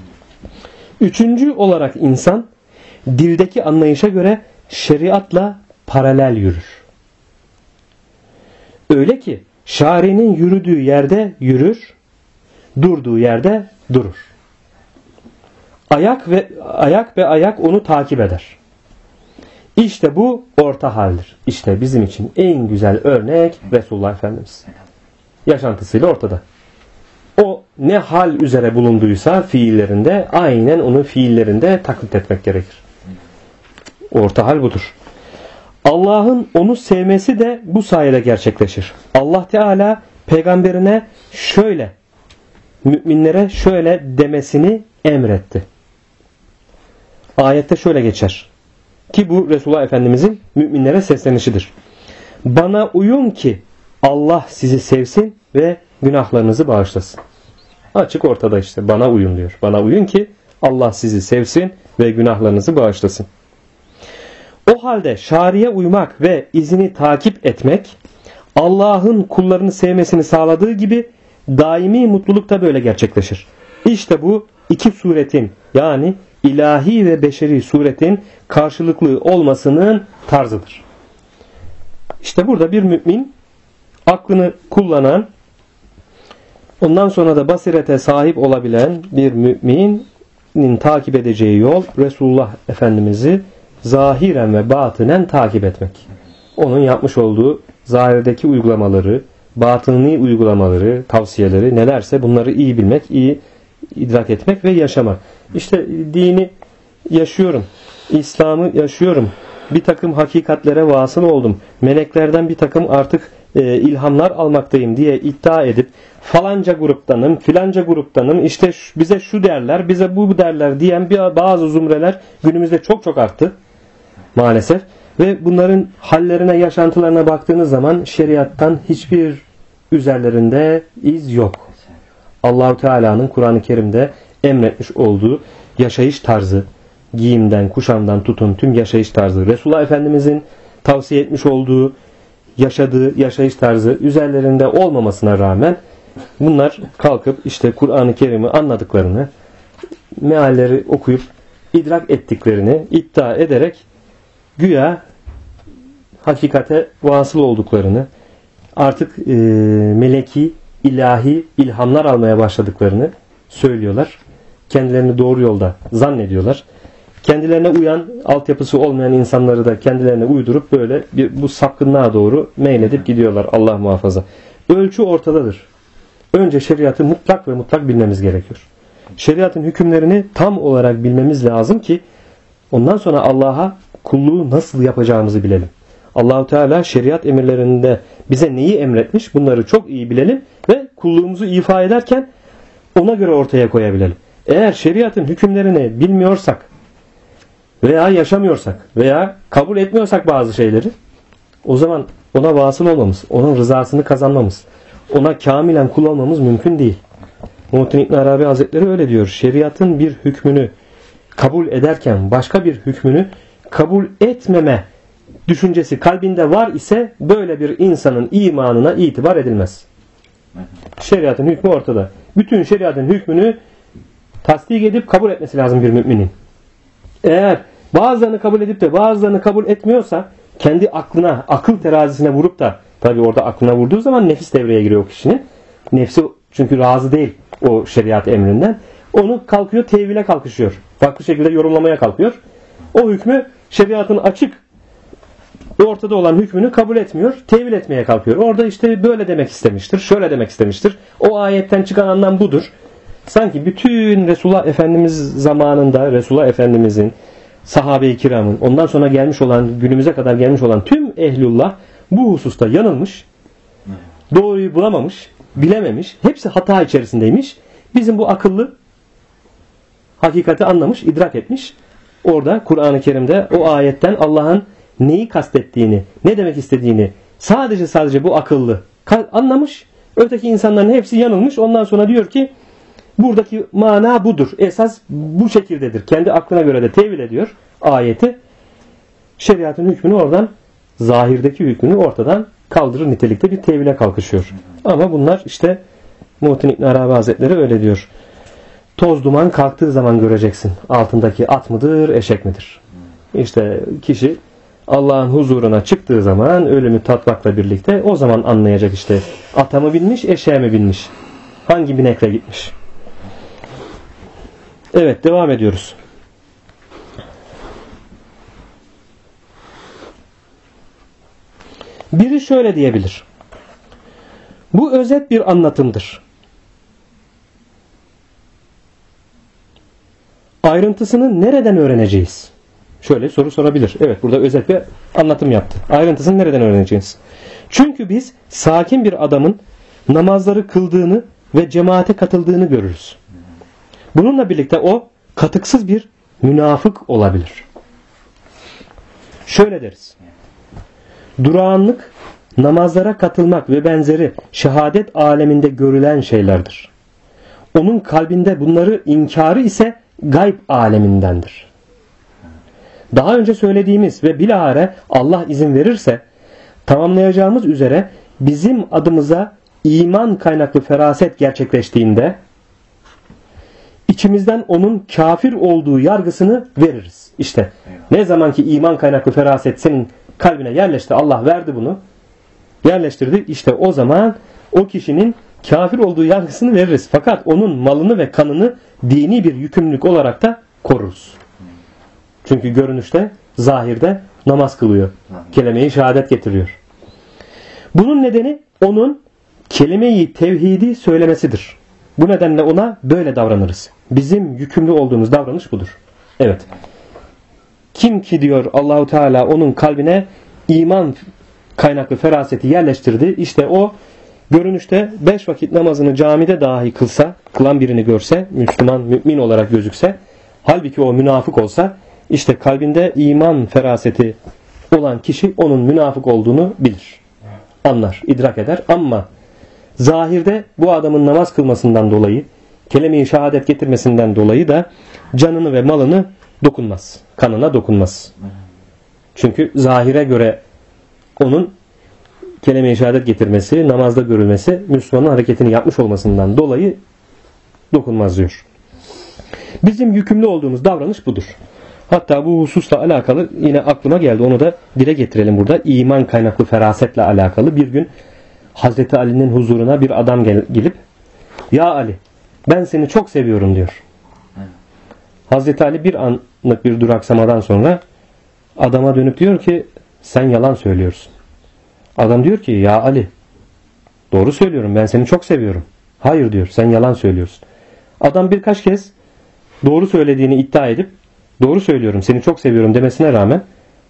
Üçüncü olarak insan dildeki anlayışa göre şeriatla paralel yürür. Öyle ki şari'nin yürüdüğü yerde yürür, durduğu yerde durur. Ayak ve ayak onu takip eder. İşte bu orta haldir. İşte bizim için en güzel örnek Resulullah Efendimiz. Yaşantısıyla ortada. O ne hal üzere bulunduysa fiillerinde, aynen onu fiillerinde taklit etmek gerekir. Orta hal budur. Allah'ın onu sevmesi de bu sayede gerçekleşir. Allah Teala peygamberine şöyle, müminlere şöyle demesini emretti. Ayette şöyle geçer. Ki bu Resulullah Efendimizin müminlere seslenişidir. Bana uyun ki Allah sizi sevsin ve günahlarınızı bağışlasın. Açık ortada işte. Bana uyun diyor. Bana uyun ki Allah sizi sevsin ve günahlarınızı bağışlasın. O halde şariye uymak ve izini takip etmek Allah'ın kullarını sevmesini sağladığı gibi daimi mutluluk da böyle gerçekleşir. İşte bu iki suretin, yani ilahi ve beşeri suretin karşılıklı olmasının tarzıdır. İşte burada bir mümin aklını kullanan, ondan sonra da basirete sahip olabilen bir müminin takip edeceği yol Resulullah Efendimiz'i zahiren ve batınen takip etmek. Onun yapmış olduğu zahirdeki uygulamaları, batıni uygulamaları, tavsiyeleri nelerse bunları iyi bilmek, iyi idrak etmek ve yaşamak. İşte dini yaşıyorum, İslam'ı yaşıyorum, bir takım hakikatlere vasıl oldum, meleklerden bir takım artık ilhamlar almaktayım diye iddia edip falanca gruptanım, filanca gruptanım, işte bize şu derler, bize bu derler diyen bazı zümreler günümüzde çok çok arttı maalesef. Ve bunların hallerine, yaşantılarına baktığınız zaman şeriattan hiçbir üzerlerinde iz yok. Allah-u Teala'nın Kur'an-ı Kerim'de emretmiş olduğu yaşayış tarzı, giyimden, kuşamdan tutun tüm yaşayış tarzı, Resulullah Efendimizin tavsiye etmiş olduğu yaşadığı yaşayış tarzı üzerlerinde olmamasına rağmen bunlar kalkıp işte Kur'an-ı Kerim'i anladıklarını, mealleri okuyup idrak ettiklerini iddia ederek güya hakikate vasıl olduklarını, artık meleki, ilahi ilhamlar almaya başladıklarını söylüyorlar. Kendilerini doğru yolda zannediyorlar. Kendilerine uyan, altyapısı olmayan insanları da kendilerine uydurup böyle bu sapkınlığa doğru meyledip gidiyorlar. Allah muhafaza. Ölçü ortadadır. Önce şeriatı mutlak ve mutlak bilmemiz gerekiyor. Şeriatın hükümlerini tam olarak bilmemiz lazım ki ondan sonra Allah'a kulluğu nasıl yapacağımızı bilelim. Allahu Teala şeriat emirlerinde bize neyi emretmiş? Bunları çok iyi bilelim ve kulluğumuzu ifa ederken ona göre ortaya koyabilelim. Eğer şeriatın hükümlerini bilmiyorsak veya yaşamıyorsak veya kabul etmiyorsak bazı şeyleri, o zaman ona vasıl olmamız, onun rızasını kazanmamız, ona kamilen kul olmamız mümkün değil. Muhittin İbn Arabi Hazretleri öyle diyor. Şeriatın bir hükmünü kabul ederken başka bir hükmünü kabul etmeme düşüncesi kalbinde var ise böyle bir insanın imanına itibar edilmez. Şeriatın hükmü ortada. Bütün şeriatın hükmünü tasdik edip kabul etmesi lazım bir müminin. Eğer bazılarını kabul edip de bazılarını kabul etmiyorsa kendi aklına, akıl terazisine vurup da, tabi orada aklına vurduğu zaman nefis devreye giriyor o kişinin. Nefsi çünkü razı değil o şeriat emrinden. Onu kalkıyor tevhile kalkışıyor. Farklı şekilde yorumlamaya kalkıyor. O hükmü şeriatın açık ortada olan hükmünü kabul etmiyor. Tevil etmeye kalkıyor. Orada işte böyle demek istemiştir. Şöyle demek istemiştir. O ayetten çıkan anlam budur. Sanki bütün Resulullah Efendimiz zamanında Resulullah Efendimizin, sahabe-i kiramın, ondan sonra gelmiş olan, günümüze kadar gelmiş olan tüm ehlullah bu hususta yanılmış. Doğruyu bulamamış, bilememiş. Hepsi hata içerisindeymiş. Bizim bu akıllı hakikati anlamış, idrak etmiş. Orada Kur'an-ı Kerim'de o ayetten Allah'ın neyi kastettiğini, ne demek istediğini sadece bu akıllı anlamış. Öteki insanların hepsi yanılmış. Ondan sonra diyor ki buradaki mana budur. Esas bu şekildedir. Kendi aklına göre de tevil ediyor ayeti. Şeriatın hükmünü oradan, zahirdeki hükmünü ortadan kaldırır nitelikte bir tevile kalkışıyor. Ama bunlar işte Muhittin İbn Arabi Hazretleri öyle diyor. Toz duman kalktığı zaman göreceksin. Altındaki at mıdır, eşek midir? İşte kişi Allah'ın huzuruna çıktığı zaman ölümü tatmakla birlikte o zaman anlayacak işte. Ata mı binmiş, eşeğe mi binmiş? Hangi binekle gitmiş? Evet, devam ediyoruz. Biri şöyle diyebilir. Bu özet bir anlatımdır. Ayrıntısını nereden öğreneceğiz? Şöyle soru sorabilir. Evet, burada özet bir anlatım yaptı. Ayrıntısını nereden öğreneceğiz? Çünkü biz sakin bir adamın namazları kıldığını ve cemaate katıldığını görürüz. Bununla birlikte o katıksız bir münafık olabilir. Şöyle deriz. Durağanlık, namazlara katılmak ve benzeri şehadet aleminde görülen şeylerdir. Onun kalbinde bunları inkarı ise gayb alemindendir. Daha önce söylediğimiz ve bilahare Allah izin verirse tamamlayacağımız üzere bizim adımıza iman kaynaklı feraset gerçekleştiğinde içimizden onun kafir olduğu yargısını veririz. İşte ne zamanki iman kaynaklı feraset senin kalbine yerleşti, Allah verdi bunu, yerleştirdi, işte o zaman o kişinin kafir olduğu yargısını veririz. Fakat onun malını ve kanını dini bir yükümlülük olarak da koruruz. Çünkü görünüşte, zahirde namaz kılıyor. Kelime-i şehadet getiriyor. Bunun nedeni onun kelime-i tevhidi söylemesidir. Bu nedenle ona böyle davranırız. Bizim yükümlü olduğumuz davranış budur. Evet. Kim ki diyor Allahu Teala onun kalbine iman kaynaklı feraseti yerleştirdi. İşte o görünüşte 5 vakit namazını camide dahi kılsa, kılan birini görse, Müslüman, mümin olarak gözükse, halbuki o münafık olsa, işte kalbinde iman feraseti olan kişi onun münafık olduğunu bilir. Anlar, idrak eder. Ama zahirde bu adamın namaz kılmasından dolayı, kelime-i şehadet getirmesinden dolayı da canını ve malını dokunmaz. Kanına dokunmaz. Çünkü zahire göre onun kelime-i şehadet getirmesi, namazda görülmesi, Müslümanın hareketini yapmış olmasından dolayı dokunmaz diyor. Bizim yükümlü olduğumuz davranış budur. Hatta bu hususla alakalı yine aklıma geldi. Onu da dile getirelim burada. İman kaynaklı ferasetle alakalı. Bir gün Hazreti Ali'nin huzuruna bir adam gelip "Ya Ali, ben seni çok seviyorum" diyor. Hazreti Ali bir anlık bir duraksamadan sonra adama dönüp diyor ki "Sen yalan söylüyorsun." Adam diyor ki "Ya Ali, doğru söylüyorum, ben seni çok seviyorum." "Hayır" diyor, "sen yalan söylüyorsun." Adam birkaç kez doğru söylediğini iddia edip "Doğru söylüyorum, seni çok seviyorum" demesine rağmen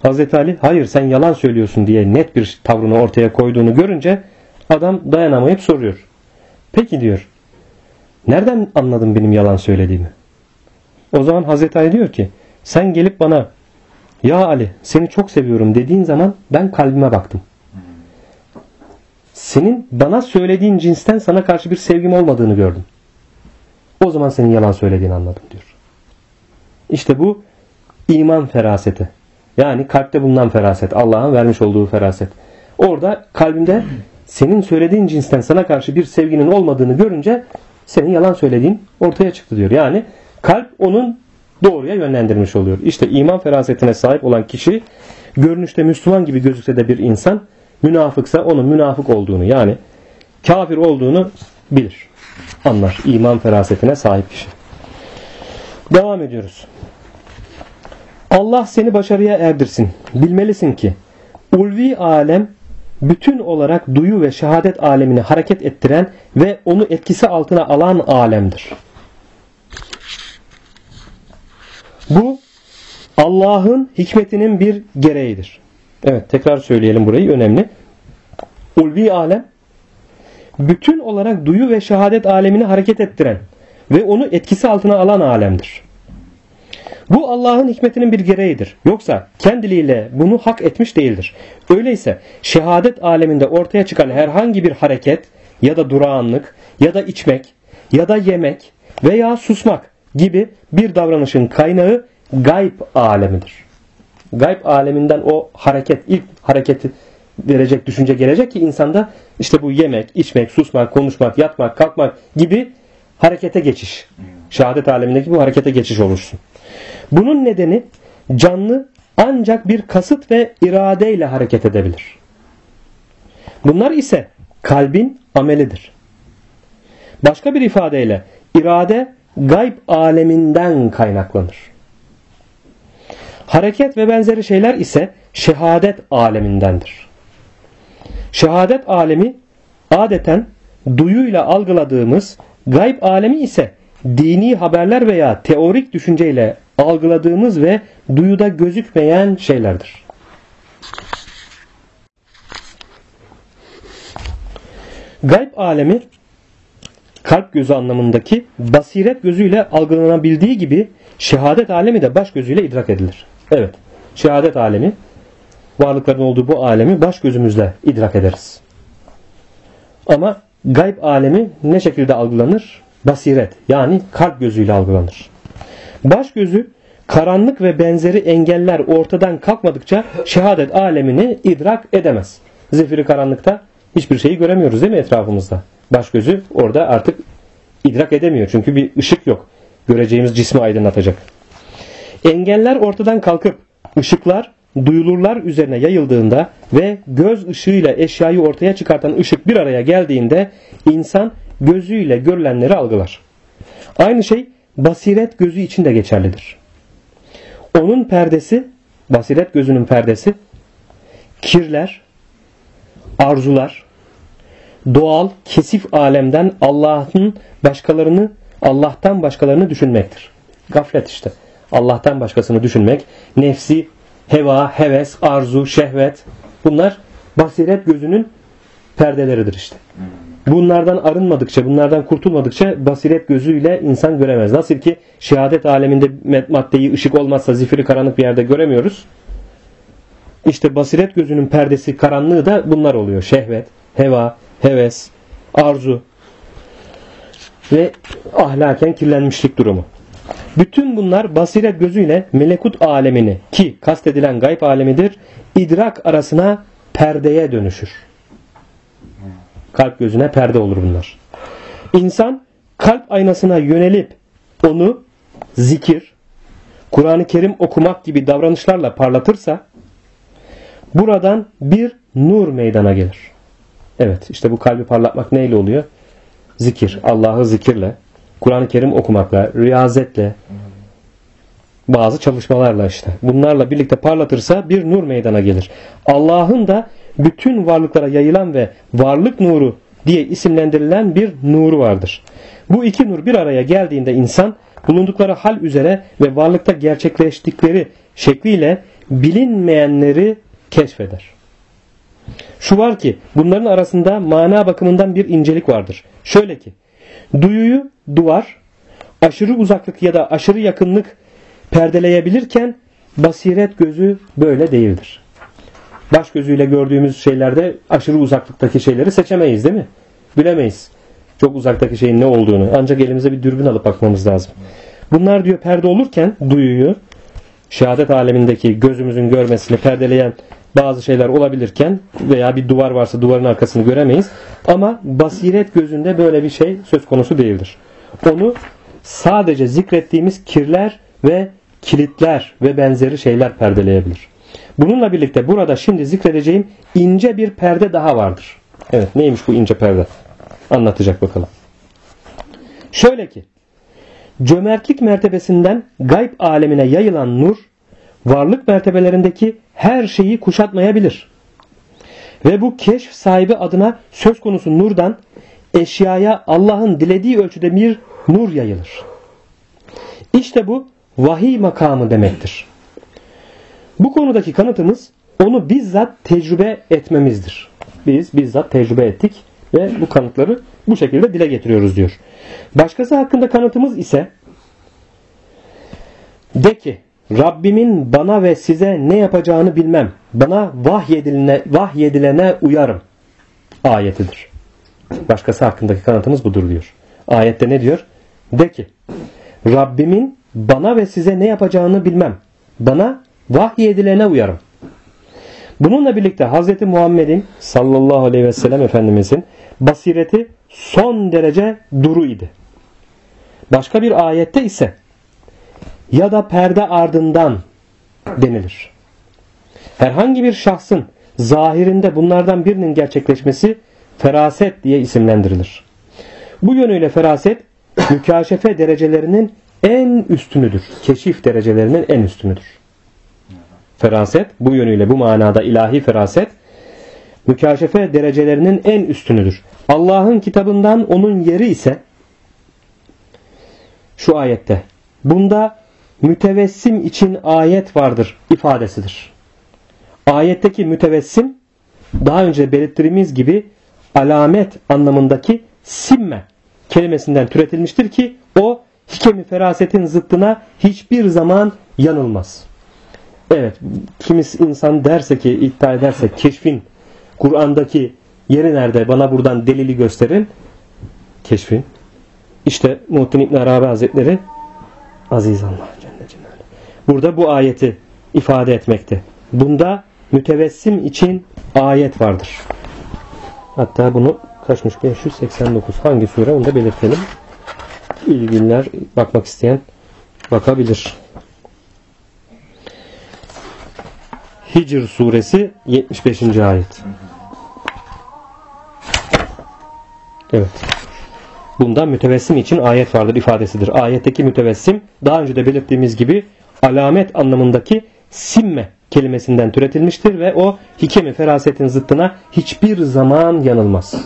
Hazreti Ali hayır sen yalan söylüyorsun diye net bir tavrını ortaya koyduğunu görünce adam dayanamayıp soruyor. Peki diyor, nereden anladın benim yalan söylediğimi? O zaman Hazreti Ali diyor ki, sen gelip bana ya Ali seni çok seviyorum dediğin zaman ben kalbime baktım. Senin bana söylediğin cinsten sana karşı bir sevgim olmadığını gördüm. O zaman senin yalan söylediğini anladım diyor. İşte bu iman feraseti. Yani kalpte bulunan feraset. Allah'ın vermiş olduğu feraset. Orada kalbimde senin söylediğin cinsten sana karşı bir sevginin olmadığını görünce senin yalan söylediğin ortaya çıktı diyor. Yani kalp onun doğruya yönlendirmiş oluyor. İşte iman ferasetine sahip olan kişi görünüşte Müslüman gibi gözükse de bir insan, münafıksa onun münafık olduğunu yani kafir olduğunu bilir. Anlar. İman ferasetine sahip kişi. Devam ediyoruz. Allah seni başarıya erdirsin. Bilmelisin ki ulvi alem bütün olarak duyu ve şehadet alemini hareket ettiren ve onu etkisi altına alan alemdir. Bu Allah'ın hikmetinin bir gereğidir. Evet, tekrar söyleyelim burayı, önemli. Ulvi alem bütün olarak duyu ve şehadet alemini hareket ettiren ve onu etkisi altına alan alemdir. Bu Allah'ın hikmetinin bir gereğidir. Yoksa kendiliğiyle bunu hak etmiş değildir. Öyleyse şehadet aleminde ortaya çıkan herhangi bir hareket ya da durağanlık ya da içmek ya da yemek veya susmak gibi bir davranışın kaynağı gayb alemidir. Gayb aleminden o hareket, ilk hareketi verecek düşünce gelecek ki insanda işte bu yemek, içmek, susmak, konuşmak, yatmak, kalkmak gibi harekete geçiş. Şehadet alemindeki bu harekete geçiş oluşsun. Bunun nedeni canlı ancak bir kasıt ve iradeyle hareket edebilir. Bunlar ise kalbin amelidir. Başka bir ifadeyle irade gayb aleminden kaynaklanır. Hareket ve benzeri şeyler ise şehadet alemindendir. Şehadet alemi adeten duyuyla algıladığımız, gayb alemi ise dini haberler veya teorik düşünceyle algıladığımız ve duyuda gözükmeyen şeylerdir. Gayb alemi kalp gözü anlamındaki basiret gözüyle algılanabildiği gibi şehadet alemi de baş gözüyle idrak edilir. Evet, şehadet alemi, varlıkların olduğu bu alemi baş gözümüzle idrak ederiz. Ama gayb alemi ne şekilde algılanır? Basiret, yani kalp gözüyle algılanır. Baş gözü karanlık ve benzeri engeller ortadan kalkmadıkça şehadet alemini idrak edemez. Zifiri karanlıkta hiçbir şeyi göremiyoruz değil mi etrafımızda? Baş gözü orada artık idrak edemiyor. Çünkü bir ışık yok. Göreceğimiz cismi aydınlatacak. Engeller ortadan kalkıp ışıklar duyulurlar üzerine yayıldığında ve göz ışığıyla eşyayı ortaya çıkartan ışık bir araya geldiğinde insan gözüyle görülenleri algılar. Aynı şey basiret gözü için de geçerlidir. Onun perdesi, basiret gözünün perdesi, kirler, arzular, doğal, kesif alemden Allah'tan başkalarını düşünmektir. Gaflet işte. Allah'tan başkasını düşünmek, nefsi, heva, heves, arzu, şehvet, bunlar basiret gözünün perdeleridir işte. Bunlardan arınmadıkça, bunlardan kurtulmadıkça basiret gözüyle insan göremez. Nasıl ki şehadet aleminde maddeyi ışık olmazsa zifiri karanlık bir yerde göremiyoruz. İşte basiret gözünün perdesi karanlığı da bunlar oluyor. Şehvet, heva, heves, arzu ve ahlaken kirlenmişlik durumu. Bütün bunlar basiret gözüyle melekut alemini, ki kastedilen gayb alemidir, idrak arasına perdeye dönüşür. Kalp gözüne perde olur bunlar. İnsan kalp aynasına yönelip onu zikir, Kur'an-ı Kerim okumak gibi davranışlarla parlatırsa buradan bir nur meydana gelir. Evet, işte bu kalbi parlatmak neyle oluyor? Zikir, Allah'ı zikirle, Kur'an-ı Kerim okumakla, riyazetle, bazı çalışmalarla işte. Bunlarla birlikte parlatırsa bir nur meydana gelir. Allah'ın da bütün varlıklara yayılan ve varlık nuru diye isimlendirilen bir nuru vardır. Bu iki nur bir araya geldiğinde insan bulundukları hal üzere ve varlıkta gerçekleştikleri şekliyle bilinmeyenleri keşfeder. Şu var ki bunların arasında mana bakımından bir incelik vardır. Şöyle ki duyuyu duvar, aşırı uzaklık ya da aşırı yakınlık perdeleyebilirken basiret gözü böyle değildir. Baş gözüyle gördüğümüz şeylerde aşırı uzaklıktaki şeyleri seçemeyiz değil mi? Bilemeyiz. Çok uzaktaki şeyin ne olduğunu. Ancak elimize bir dürbün alıp bakmamız lazım. Bunlar diyor perde olurken duyuyu, şehadet alemindeki gözümüzün görmesini perdeleyen bazı şeyler olabilirken veya bir duvar varsa duvarın arkasını göremeyiz. Ama basiret gözünde böyle bir şey söz konusu değildir. Onu sadece zikrettiğimiz kirler ve kilitler ve benzeri şeyler perdeleyebilir. Bununla birlikte burada şimdi zikredeceğim ince bir perde daha vardır. Evet, neymiş bu ince perde? Anlatacak bakalım. Şöyle ki cömertlik mertebesinden gayb alemine yayılan nur varlık mertebelerindeki her şeyi kuşatmayabilir. Ve bu keşf sahibi adına söz konusu nurdan eşyaya Allah'ın dilediği ölçüde bir nur yayılır. İşte bu vahiy makamı demektir. Bu konudaki kanıtımız onu bizzat tecrübe etmemizdir. Biz bizzat tecrübe ettik ve bu kanıtları bu şekilde dile getiriyoruz diyor. Başkası hakkında kanıtımız ise de ki Rabbimin bana ve size ne yapacağını bilmem. Bana vahyedilene uyarım. Ayetidir. Başkası hakkındaki kanıtımız budur diyor. Ayette ne diyor? De ki Rabbimin bana ve size ne yapacağını bilmem. Bana vahyedilene uyarım. Bununla birlikte Hz. Muhammed'in sallallahu aleyhi ve sellem Efendimizin basireti son derece duru idi. Başka bir ayette ise ya da perde ardından denilir. Herhangi bir şahsın zahirinde bunlardan birinin gerçekleşmesi feraset diye isimlendirilir. Bu yönüyle feraset mükaşefe derecelerinin en üstünüdür. Keşif derecelerinin en üstünüdür. Feraset bu yönüyle bu manada ilahi feraset mükaşefe derecelerinin en üstünüdür. Allah'ın kitabından onun yeri ise şu ayette bunda mütevessim için ayet vardır ifadesidir. Ayetteki mütevessim daha önce belirttiğimiz gibi alamet anlamındaki simme kelimesinden türetilmiştir ki o hikemi ferasetin zıttına hiçbir zaman yanılmaz. Evet, kimisi insan derse ki, iddia ederse keşfin Kur'an'daki yeri nerede? Bana buradan delili gösterin. Keşfin. İşte Muhittin İbn Arabi Hazretleri Aziz Allah Celle Celaluhu burada bu ayeti ifade etmekte. Bunda mütevessim için ayet vardır. Hatta bunu kaçmış? 589. Hangi sure? Onu da belirtelim. İlgililer, bakmak isteyen bakabilir. Hicr suresi 75. ayet. Evet. Bunda mütevessim için ayet vardır ifadesidir. Ayetteki mütevessim daha önce de belirttiğimiz gibi alamet anlamındaki simme kelimesinden türetilmiştir ve o hikemi ferasetin zıttına hiçbir zaman yanılmaz.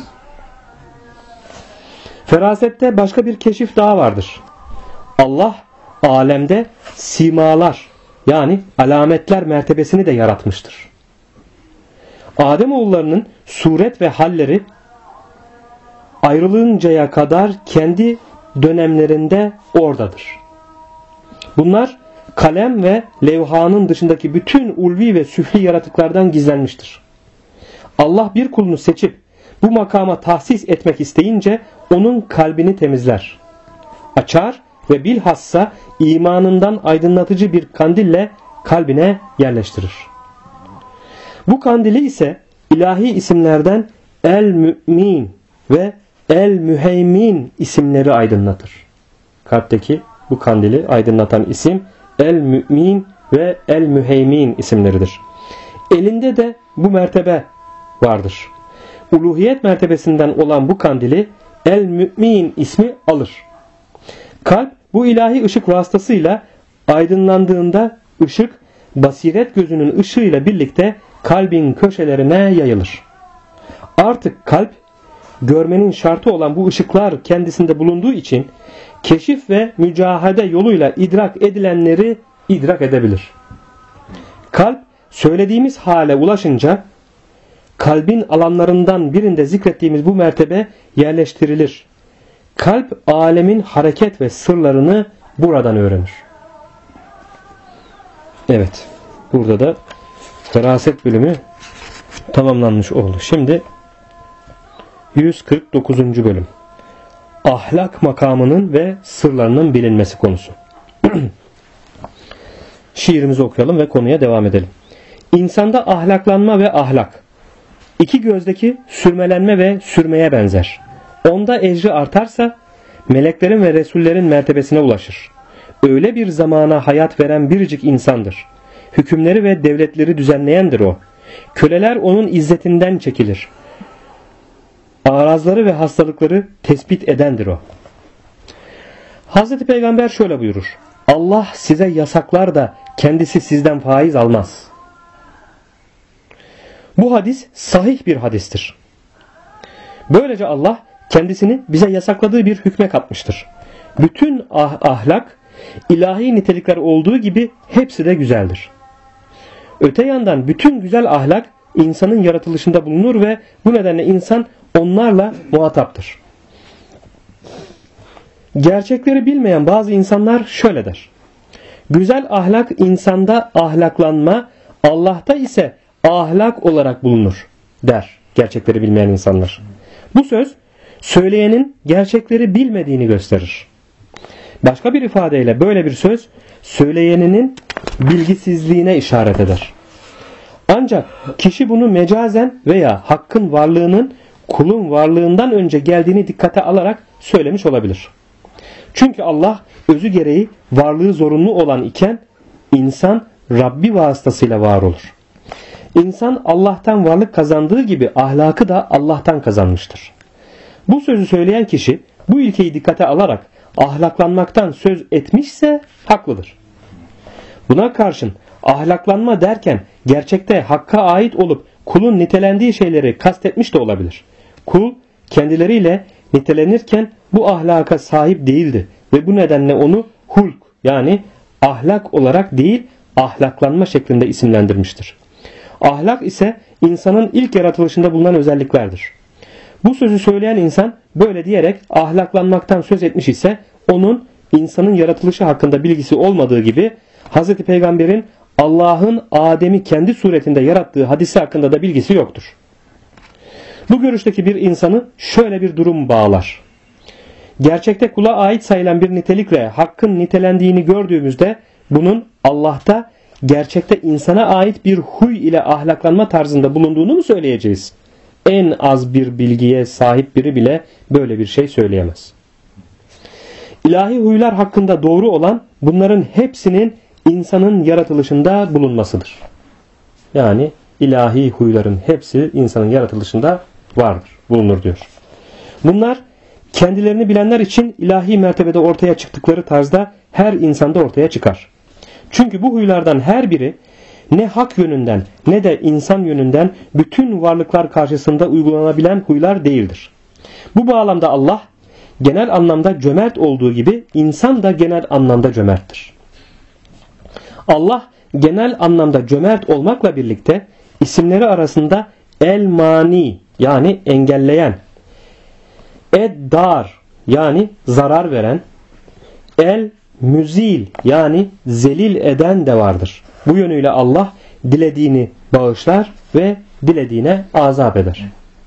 Ferasette başka bir keşif daha vardır. Allah alemde simalar yani alametler mertebesini de yaratmıştır. Ademoğullarının suret ve halleri ayrılıncaya kadar kendi dönemlerinde oradadır. Bunlar kalem ve levhanın dışındaki bütün ulvi ve süfli yaratıklardan gizlenmiştir. Allah bir kulunu seçip bu makama tahsis etmek isteyince onun kalbini temizler, açar ve bilhassa imanından aydınlatıcı bir kandille kalbine yerleştirir. Bu kandili ise ilahi isimlerden El-Mü'min ve El-Müheymin isimleri aydınlatır. Kalpteki bu kandili aydınlatan isim El-Mü'min ve El-Müheymin isimleridir. Elinde de bu mertebe vardır. Uluhiyet mertebesinden olan bu kandili El-Mü'min ismi alır. Kalp bu ilahi ışık vasıtasıyla aydınlandığında ışık basiret gözünün ışığıyla birlikte kalbin köşelerine yayılır. Artık kalp görmenin şartı olan bu ışıklar kendisinde bulunduğu için keşif ve mücahede yoluyla idrak edilenleri idrak edebilir. Kalp söylediğimiz hale ulaşınca kalbin alanlarından birinde zikrettiğimiz bu mertebe yerleştirilir. Kalp alemin hareket ve sırlarını buradan öğrenir. Evet. Burada da feraset bölümü tamamlanmış oldu. Şimdi 149. bölüm. Ahlak makamının ve sırlarının bilinmesi konusu. Şiirimizi okuyalım ve konuya devam edelim. İnsanda ahlaklanma ve ahlak, iki gözdeki sürmelenme ve sürmeye benzer. Onda ecri artarsa meleklerin ve resullerin mertebesine ulaşır. Öyle bir zamana hayat veren biricik insandır. Hükümleri ve devletleri düzenleyendir o. Köleler onun izzetinden çekilir. Arazları ve hastalıkları tespit edendir o. Hazreti Peygamber şöyle buyurur. Allah size yasaklar da kendisi sizden faiz almaz. Bu hadis sahih bir hadistir. Böylece Allah kendisini bize yasakladığı bir hükme katmıştır. Bütün ahlak ilahi nitelikler olduğu gibi hepsi de güzeldir. Öte yandan bütün güzel ahlak insanın yaratılışında bulunur ve bu nedenle insan onlarla muhataptır. Gerçekleri bilmeyen bazı insanlar şöyle der. Güzel ahlak insanda ahlaklanma, Allah'ta ise ahlak olarak bulunur der gerçekleri bilmeyen insanlar. Bu söz söyleyenin gerçekleri bilmediğini gösterir. Başka bir ifadeyle böyle bir söz söyleyeninin bilgisizliğine işaret eder. Ancak kişi bunu mecazen veya hakkın varlığının kulun varlığından önce geldiğini dikkate alarak söylemiş olabilir. Çünkü Allah özü gereği varlığı zorunlu olan iken insan Rabbi vasıtasıyla var olur. İnsan Allah'tan varlık kazandığı gibi ahlakı da Allah'tan kazanmıştır. Bu sözü söyleyen kişi bu ilkeyi dikkate alarak ahlaklanmaktan söz etmişse haklıdır. Buna karşın ahlaklanma derken gerçekte hakka ait olup kulun nitelendiği şeyleri kastetmiş de olabilir. Kul kendileriyle nitelenirken bu ahlaka sahip değildi ve bu nedenle onu hulk yani ahlak olarak değil ahlaklanma şeklinde isimlendirmiştir. Ahlak ise insanın ilk yaratılışında bulunan özelliklerdir. Bu sözü söyleyen insan böyle diyerek ahlaklanmaktan söz etmiş ise onun insanın yaratılışı hakkında bilgisi olmadığı gibi Hz. Peygamber'in Allah'ın Adem'i kendi suretinde yarattığı hadisi hakkında da bilgisi yoktur. Bu görüşteki bir insanı şöyle bir durum bağlar. Gerçekte kula ait sayılan bir nitelikle hakkın nitelendiğini gördüğümüzde bunun Allah'ta gerçekte insana ait bir huy ile ahlaklanma tarzında bulunduğunu mu söyleyeceğiz? En az bir bilgiye sahip biri bile böyle bir şey söyleyemez. İlahi huylar hakkında doğru olan bunların hepsinin insanın yaratılışında bulunmasıdır. Yani ilahi huyların hepsi insanın yaratılışında vardır, bulunur diyor. Bunlar kendilerini bilenler için ilahi mertebede ortaya çıktıkları tarzda her insanda ortaya çıkar. Çünkü bu huylardan her biri ne hak yönünden ne de insan yönünden bütün varlıklar karşısında uygulanabilen huylar değildir. Bu bağlamda Allah genel anlamda cömert olduğu gibi insan da genel anlamda cömerttir. Allah genel anlamda cömert olmakla birlikte isimleri arasında el-mani yani engelleyen, ed-dar yani zarar veren, el-müzil yani zelil eden de vardır. Bu yönüyle Allah dilediğini bağışlar ve dilediğine azap eder.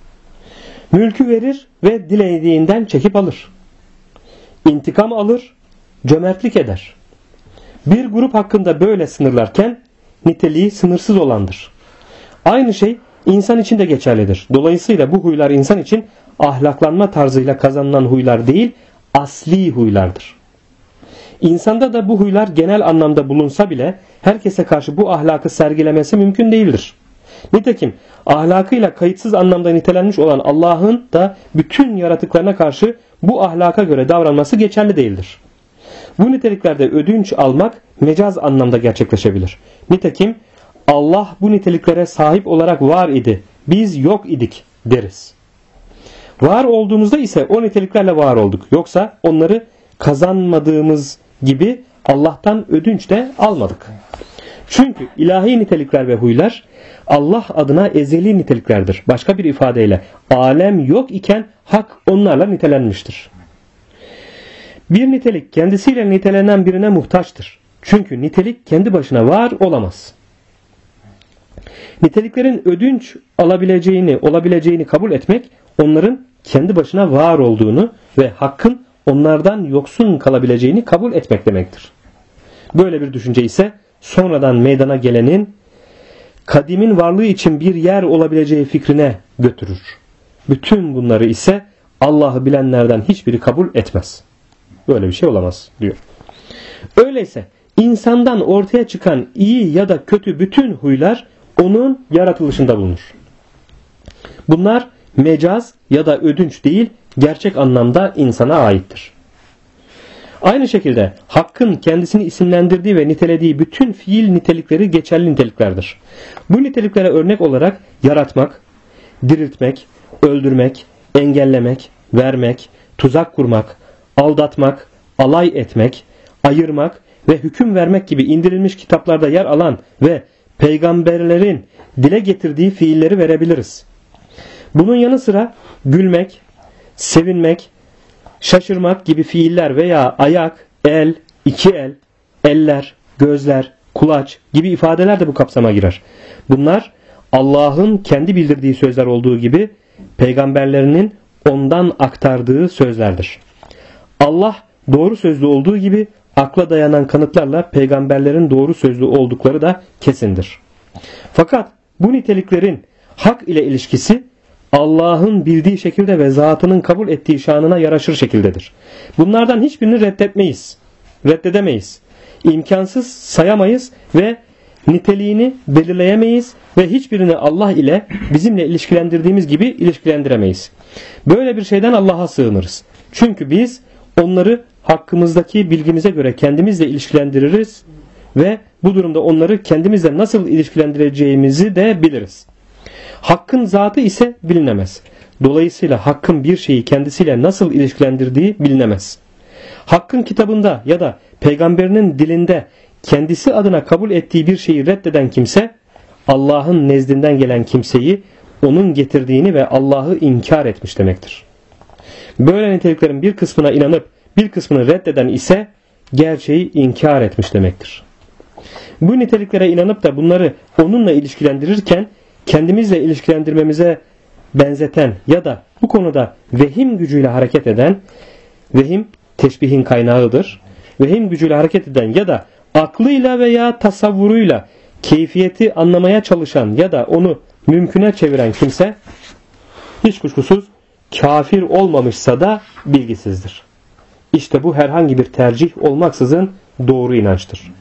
Mülkü verir ve dilediğinden çekip alır. İntikam alır, cömertlik eder. Bir grup hakkında böyle sınırlarken niteliği sınırsız olandır. Aynı şey insan için de geçerlidir. Dolayısıyla bu huylar insan için ahlaklanma tarzıyla kazanılan huylar değil, asli huylardır. İnsanda da bu huylar genel anlamda bulunsa bile herkese karşı bu ahlakı sergilemesi mümkün değildir. Nitekim ahlakıyla kayıtsız anlamda nitelenmiş olan Allah'ın da bütün yaratıklarına karşı bu ahlaka göre davranması geçerli değildir. Bu niteliklerde ödünç almak mecaz anlamda gerçekleşebilir. Nitekim Allah bu niteliklere sahip olarak var idi, biz yok idik deriz. Var olduğumuzda ise o niteliklerle var olduk. Yoksa onları kazanmadığımız gibi Allah'tan ödünç de almadık. Çünkü ilahi nitelikler ve huylar Allah adına ezeli niteliklerdir. Başka bir ifadeyle alem yok iken hak onlarla nitelenmiştir. Bir nitelik kendisiyle nitelenen birine muhtaçtır. Çünkü nitelik kendi başına var olamaz. Niteliklerin ödünç olabileceğini kabul etmek, onların kendi başına var olduğunu ve hakkın onlardan yoksun kalabileceğini kabul etmek demektir. Böyle bir düşünce ise sonradan meydana gelenin kadimin varlığı için bir yer olabileceği fikrine götürür. Bütün bunları ise Allah'ı bilenlerden hiçbiri kabul etmez. Böyle bir şey olamaz diyor. Öyleyse insandan ortaya çıkan iyi ya da kötü bütün huylar onun yaratılışında bulunur. Bunlar mecaz ya da ödünç değil, gerçek anlamda insana aittir. Aynı şekilde Hakk'ın kendisini isimlendirdiği ve nitelediği bütün fiil nitelikleri geçerli niteliklerdir. Bu niteliklere örnek olarak yaratmak, diriltmek, öldürmek, engellemek, vermek, tuzak kurmak, aldatmak, alay etmek, ayırmak ve hüküm vermek gibi indirilmiş kitaplarda yer alan ve peygamberlerin dile getirdiği fiilleri verebiliriz. Bunun yanı sıra gülmek, sevinmek, şaşırmak gibi fiiller veya ayak, el, iki el, eller, gözler, kulaç gibi ifadeler de bu kapsama girer. Bunlar Allah'ın kendi bildirdiği sözler olduğu gibi peygamberlerinin ondan aktardığı sözlerdir. Allah doğru sözlü olduğu gibi akla dayanan kanıtlarla peygamberlerin doğru sözlü oldukları da kesindir. Fakat bu niteliklerin hak ile ilişkisi Allah'ın bildiği şekilde ve zatının kabul ettiği şanına yaraşır şekildedir. Bunlardan hiçbirini reddedemeyiz. İmkansız sayamayız ve niteliğini belirleyemeyiz ve hiçbirini Allah ile bizimle ilişkilendirdiğimiz gibi ilişkilendiremeyiz. Böyle bir şeyden Allah'a sığınırız. Çünkü biz onları hakkımızdaki bilgimize göre kendimizle ilişkilendiririz ve bu durumda onları kendimizle nasıl ilişkilendireceğimizi de biliriz. Hakkın zatı ise bilinemez. Dolayısıyla Hakkın bir şeyi kendisiyle nasıl ilişkilendirdiği bilinemez. Hakkın kitabında ya da peygamberinin dilinde kendisi adına kabul ettiği bir şeyi reddeden kimse, Allah'ın nezdinden gelen kimseyi, onun getirdiğini ve Allah'ı inkar etmiş demektir. Böyle niteliklerin bir kısmına inanıp bir kısmını reddeden ise gerçeği inkar etmiş demektir. Bu niteliklere inanıp da bunları onunla ilişkilendirirken kendimizle ilişkilendirmemize benzeten ya da bu konuda vehim gücüyle hareket eden, vehim teşbihin kaynağıdır. Vehim gücüyle hareket eden ya da aklıyla veya tasavvuruyla keyfiyeti anlamaya çalışan ya da onu mümküne çeviren kimse hiç kuşkusuz kafir olmamışsa da bilgisizdir. İşte bu herhangi bir tercih olmaksızın doğru inançtır.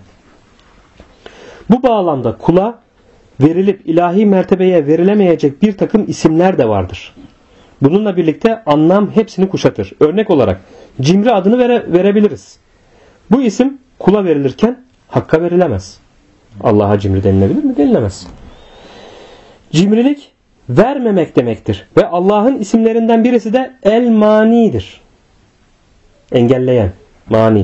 Bu bağlamda kula verilip ilahi mertebeye verilemeyecek bir takım isimler de vardır. Bununla birlikte anlam hepsini kuşatır. Örnek olarak cimri adını verebiliriz. Bu isim kula verilirken Hakk'a verilemez. Allah'a cimri denilebilir mi? Denilemez. Cimrilik vermemek demektir. Ve Allah'ın isimlerinden birisi de el-mani'dir. Engelleyen, mani.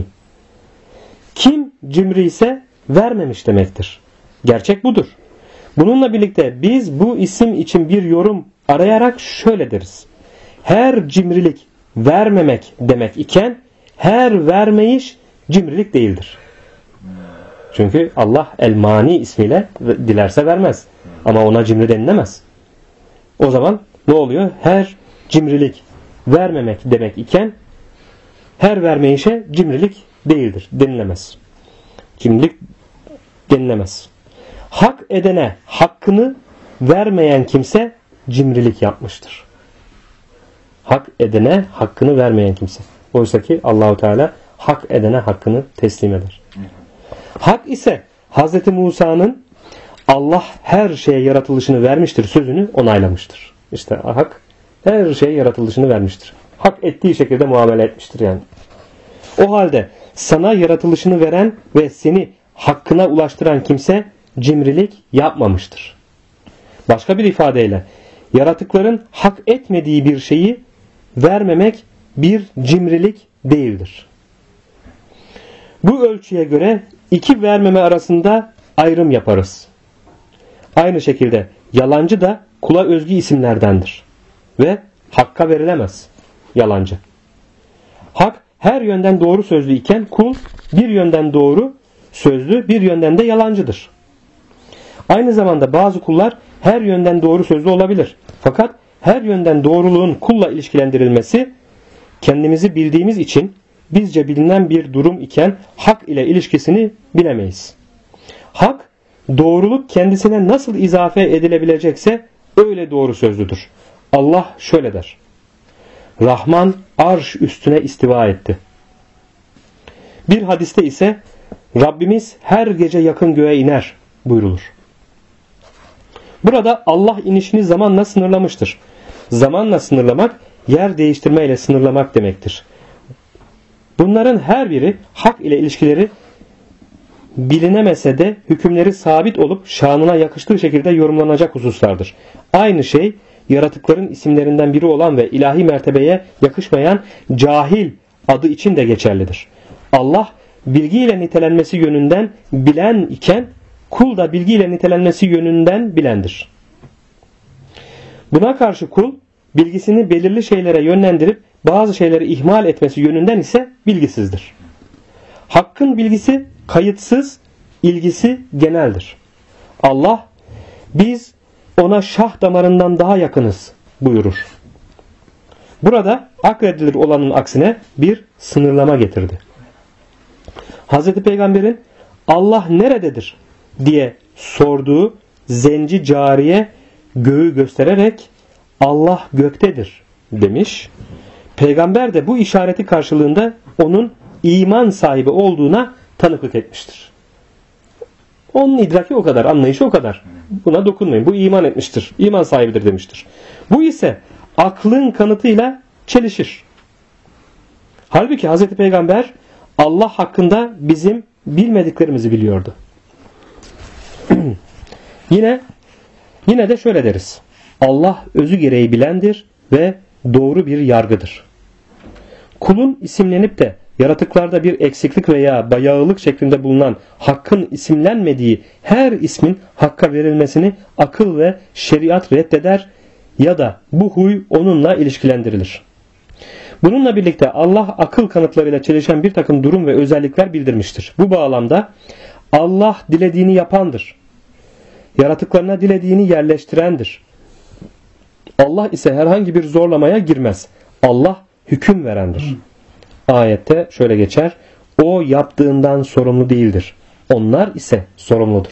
Kim cimri ise vermemiş demektir. Gerçek budur. Bununla birlikte biz bu isim için bir yorum arayarak şöyle deriz. Her cimrilik vermemek demek iken her vermeyiş cimrilik değildir. Çünkü Allah el-mani ismiyle dilerse vermez. Ama ona cimri denilemez. O zaman ne oluyor? Her cimrilik vermemek demek iken her vermeyişe cimrilik değildir. Denilemez. Cimrilik denilemez. Hak edene hakkını vermeyen kimse cimrilik yapmıştır. Hak edene hakkını vermeyen kimse. Oysa ki Allahu Teala hak edene hakkını teslim eder. Hak ise Hz. Musa'nın Allah her şeye yaratılışını vermiştir sözünü onaylamıştır. İşte hak her şeye yaratılışını vermiştir. Hak ettiği şekilde muamele etmiştir yani. O halde sana yaratılışını veren ve seni hakkına ulaştıran kimse cimrilik yapmamıştır. Başka bir ifadeyle yaratıkların hak etmediği bir şeyi vermemek bir cimrilik değildir. Bu ölçüye göre iki vermeme arasında ayrım yaparız. Aynı şekilde yalancı da kula özgü isimlerdendir. Ve hakka verilemez yalancı. Hak her yönden doğru sözlü iken kul bir yönden doğru sözlü, bir yönden de yalancıdır. Aynı zamanda bazı kullar her yönden doğru sözlü olabilir. Fakat her yönden doğruluğun kulla ilişkilendirilmesi kendimizi bildiğimiz için bizce bilinen bir durum iken hak ile ilişkisini bilemeyiz. Hak, doğruluk kendisine nasıl izafe edilebilecekse öyle doğru sözlüdür. Allah şöyle der: Rahman arş üstüne istiva etti. Bir hadiste ise Rabbimiz her gece yakın göğe iner buyrulur. Burada Allah inişini zamanla sınırlamıştır. Zamanla sınırlamak, yer değiştirmeyle sınırlamak demektir. Bunların her biri hak ile ilişkileri bilinemese de hükümleri sabit olup şanına yakıştığı şekilde yorumlanacak hususlardır. Aynı şey yaratıkların isimlerinden biri olan ve ilahi mertebeye yakışmayan cahil adı için de geçerlidir. Allah bilgiyle nitelenmesi yönünden bilen iken kul da bilgiyle nitelenmesi yönünden bilendir. Buna karşı kul bilgisini belirli şeylere yönlendirip bazı şeyleri ihmal etmesi yönünden ise bilgisizdir. Hakkın bilgisi kayıtsız, ilgisi geneldir. Allah biz ona şah damarından daha yakınız buyurur. Burada akredilir olanın aksine bir sınırlama getirdi. Hz. Peygamber'in Allah nerededir diye sorduğu zenci cariye göğü göstererek Allah göktedir demiş. Peygamber de bu işareti karşılığında onun iman sahibi olduğuna tanıklık etmiştir. Onun idraki o kadar, anlayışı o kadar. Buna dokunmayın. Bu iman etmiştir. İman sahibidir demiştir. Bu ise aklın kanıtıyla çelişir. Halbuki Hz. Peygamber Allah hakkında bizim bilmediklerimizi biliyordu. Yine de şöyle deriz: Allah özü gereği bilendir ve doğru bir yargıdır. Kulun isimlenip de yaratıklarda bir eksiklik veya bayağılık şeklinde bulunan hakkın isimlenmediği her ismin hakka verilmesini akıl ve şeriat reddeder ya da bu huy onunla ilişkilendirilir. Bununla birlikte Allah akıl kanıtlarıyla çelişen bir takım durum ve özellikler bildirmiştir. Bu bağlamda Allah dilediğini yapandır. Yaratıklarına dilediğini yerleştirendir. Allah ise herhangi bir zorlamaya girmez. Allah hüküm verendir. Ayette şöyle geçer: o yaptığından sorumlu değildir. Onlar ise sorumludur.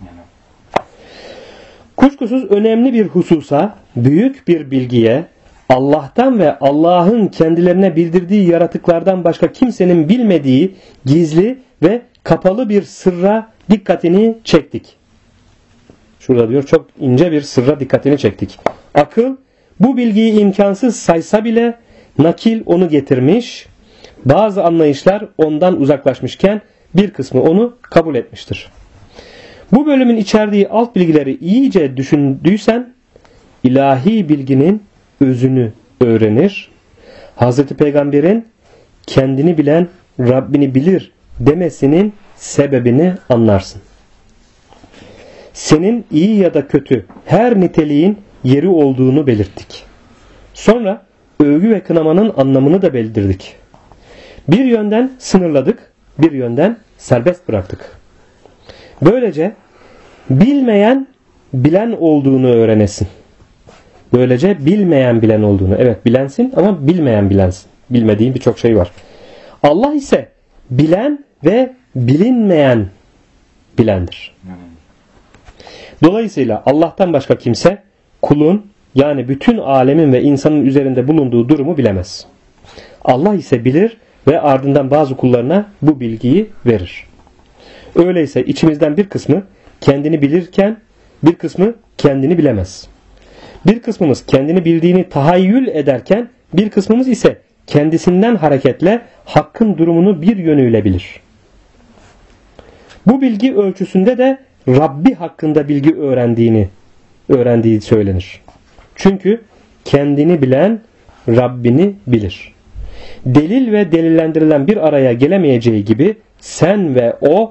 Kuşkusuz önemli bir hususa, büyük bir bilgiye, Allah'tan ve Allah'ın kendilerine bildirdiği yaratıklardan başka kimsenin bilmediği gizli ve kapalı bir sırra dikkatini çektik. Şurada diyor, çok ince bir sırra dikkatini çektik. Akıl bu bilgiyi imkansız saysa bile nakil onu getirmiş, bazı anlayışlar ondan uzaklaşmışken bir kısmı onu kabul etmiştir. Bu bölümün içerdiği alt bilgileri iyice düşündüysen ilahi bilginin özünü öğrenir. Hz. Peygamber'in kendini bilen Rabbini bilir demesinin sebebini anlarsın. Senin iyi ya da kötü her niteliğin yeri olduğunu belirttik. Sonra övgü ve kınamanın anlamını da bildirdik. Bir yönden sınırladık, bir yönden serbest bıraktık. Böylece bilmeyen bilen olduğunu öğrenesin. Böylece bilmeyen bilen olduğunu. Evet, bilensin ama bilmeyen bilensin. Bilmediğin birçok şey var. Allah ise bilen ve bilinmeyen bilendir. Dolayısıyla Allah'tan başka kimse kulun, yani bütün alemin ve insanın üzerinde bulunduğu durumu bilemez. Allah ise bilir ve ardından bazı kullarına bu bilgiyi verir. Öyleyse içimizden bir kısmı kendini bilirken bir kısmı kendini bilemez. Bir kısmımız kendini bildiğini tahayyül ederken bir kısmımız ise kendisinden hareketle hakkın durumunu bir yönüyle bilir. Bu bilgi ölçüsünde de Rabbi hakkında bilgi öğrendiği söylenir. Çünkü kendini bilen Rabbini bilir. Delil ve delillendirilen bir araya gelemeyeceği gibi sen ve o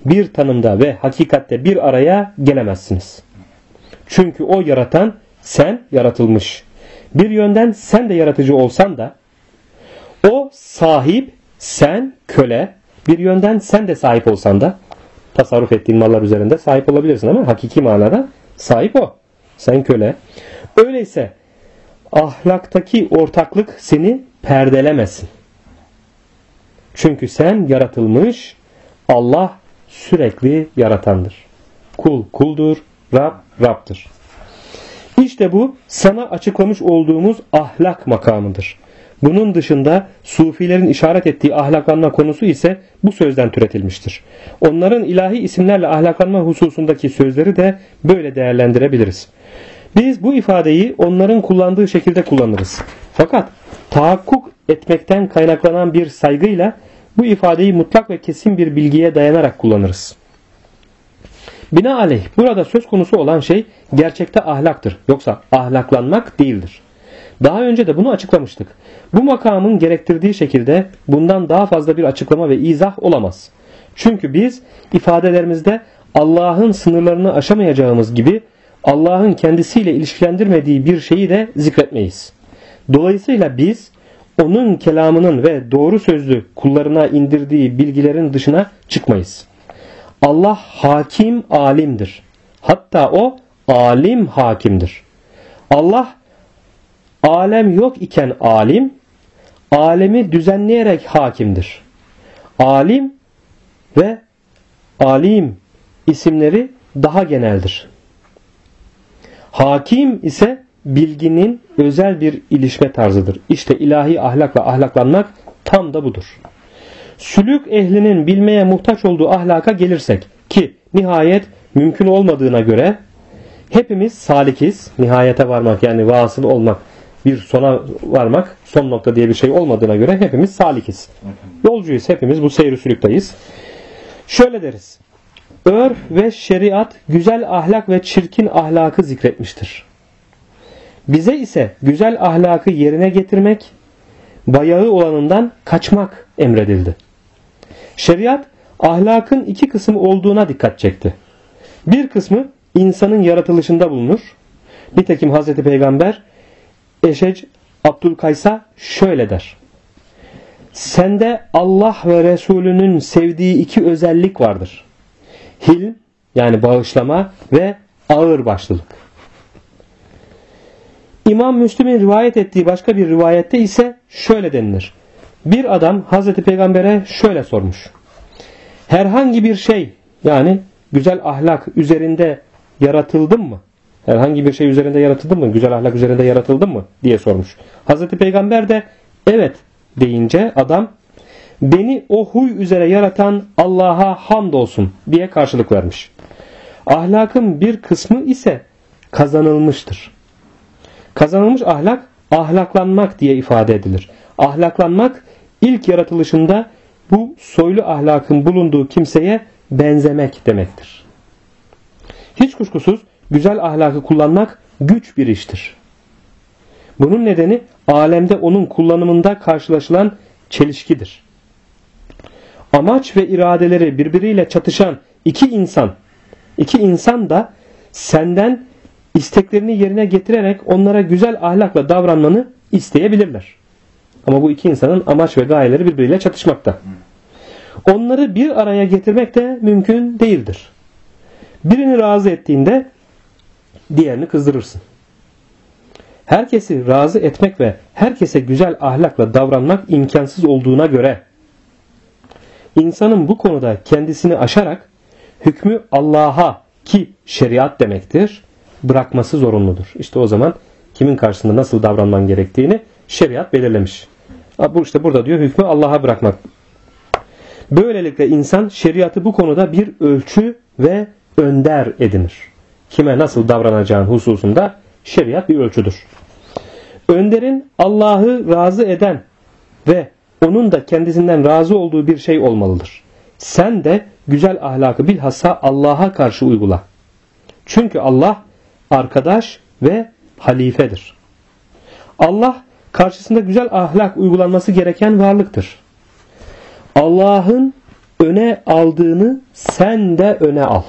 bir tanımda ve hakikatte bir araya gelemezsiniz. Çünkü o yaratan, sen yaratılmış. Bir yönden sen de yaratıcı olsan da, o sahip, sen köle, bir yönden sen de sahip olsan da, tasarruf ettiğin mallar üzerinde sahip olabilirsin ama hakiki manada sahip o. Sen köle. Öyleyse ahlaktaki ortaklık seni perdelemesin. Çünkü sen yaratılmış, Allah sürekli yaratandır. Kul kuldur, Rab Rab'dır. İşte bu sana açıklamış olduğumuz ahlak makamıdır. Bunun dışında Sufilerin işaret ettiği ahlaklanma konusu ise bu sözden türetilmiştir. Onların ilahi isimlerle ahlaklanma hususundaki sözleri de böyle değerlendirebiliriz. Biz bu ifadeyi onların kullandığı şekilde kullanırız. Fakat tahakkuk etmekten kaynaklanan bir saygıyla bu ifadeyi mutlak ve kesin bir bilgiye dayanarak kullanırız. Binaenaleyh burada söz konusu olan şey gerçekte ahlaktır. Yoksa ahlaklanmak değildir. Daha önce de bunu açıklamıştık. Bu makamın gerektirdiği şekilde bundan daha fazla bir açıklama ve izah olamaz. Çünkü biz ifadelerimizde Allah'ın sınırlarını aşamayacağımız gibi Allah'ın kendisiyle ilişkilendirmediği bir şeyi de zikretmeyiz. Dolayısıyla biz onun kelamının ve doğru sözlü kullarına indirdiği bilgilerin dışına çıkmayız. Allah hakim alimdir. Hatta o alim hakimdir. Allah alem yok iken alim, alemi düzenleyerek hakimdir. Alim ve alim isimleri daha geneldir. Hakim ise bilginin özel bir ilişme tarzıdır. İşte ilahi ahlakla ahlaklanmak tam da budur. Sülük ehlinin bilmeye muhtaç olduğu ahlaka gelirsek ki nihayet mümkün olmadığına göre hepimiz salikiz. Nihayete varmak yani vasıl olmak, bir sona varmak, son nokta diye bir şey olmadığına göre hepimiz salikiz. Yolcuyuz hepimiz, bu seyr-i sülüktayız. Şöyle deriz. Örf ve şeriat güzel ahlak ve çirkin ahlakı zikretmiştir. Bize ise güzel ahlakı yerine getirmek, bayağı olanından kaçmak emredildi. Şeriat ahlakın iki kısmı olduğuna dikkat çekti. Bir kısmı insanın yaratılışında bulunur. Nitekim Hz. Peygamber Eşec Abdülkays'a şöyle der. Sende Allah ve Resulünün sevdiği iki özellik vardır. Hilm yani bağışlama ve ağırbaşlılık. İmam Müslim'in rivayet ettiği başka bir rivayette ise şöyle denilir. Bir adam Hazreti Peygamber'e şöyle sormuş. Herhangi bir şey yani güzel ahlak üzerinde yaratıldın mı? Herhangi bir şey üzerinde yaratıldın mı? Güzel ahlak üzerinde yaratıldın mı? Diye sormuş. Hazreti Peygamber de evet deyince adam beni o huy üzere yaratan Allah'a hamdolsun diye karşılık vermiş. Ahlakın bir kısmı ise kazanılmıştır. Kazanılmış ahlak, ahlaklanmak diye ifade edilir. Ahlaklanmak ilk yaratılışında bu soylu ahlakın bulunduğu kimseye benzemek demektir. Hiç kuşkusuz güzel ahlakı kullanmak güç bir iştir. Bunun nedeni alemde onun kullanımında karşılaşılan çelişkidir. Amaç ve iradeleri birbiriyle çatışan iki insan da senden isteklerini yerine getirerek onlara güzel ahlakla davranmanı isteyebilirler. Ama bu iki insanın amaç ve gayeleri birbiriyle çatışmakta. Onları bir araya getirmek de mümkün değildir. Birini razı ettiğinde diğerini kızdırırsın. Herkesi razı etmek ve herkese güzel ahlakla davranmak imkansız olduğuna göre insanın bu konuda kendisini aşarak hükmü Allah'a ki şeriat demektir bırakması zorunludur. İşte o zaman kimin karşısında nasıl davranman gerektiğini şeriat belirlemiş. İşte burada diyor hükmü Allah'a bırakmak. Böylelikle insan şeriatı bu konuda bir ölçü ve önder edinir. Kime nasıl davranacağın hususunda şeriat bir ölçüdür. Önderin Allah'ı razı eden ve onun da kendisinden razı olduğu bir şey olmalıdır. Sen de güzel ahlakı bilhassa Allah'a karşı uygula. Çünkü Allah arkadaş ve halifedir. Allah karşısında güzel ahlak uygulanması gereken varlıktır. Allah'ın öne aldığını sen de öne al.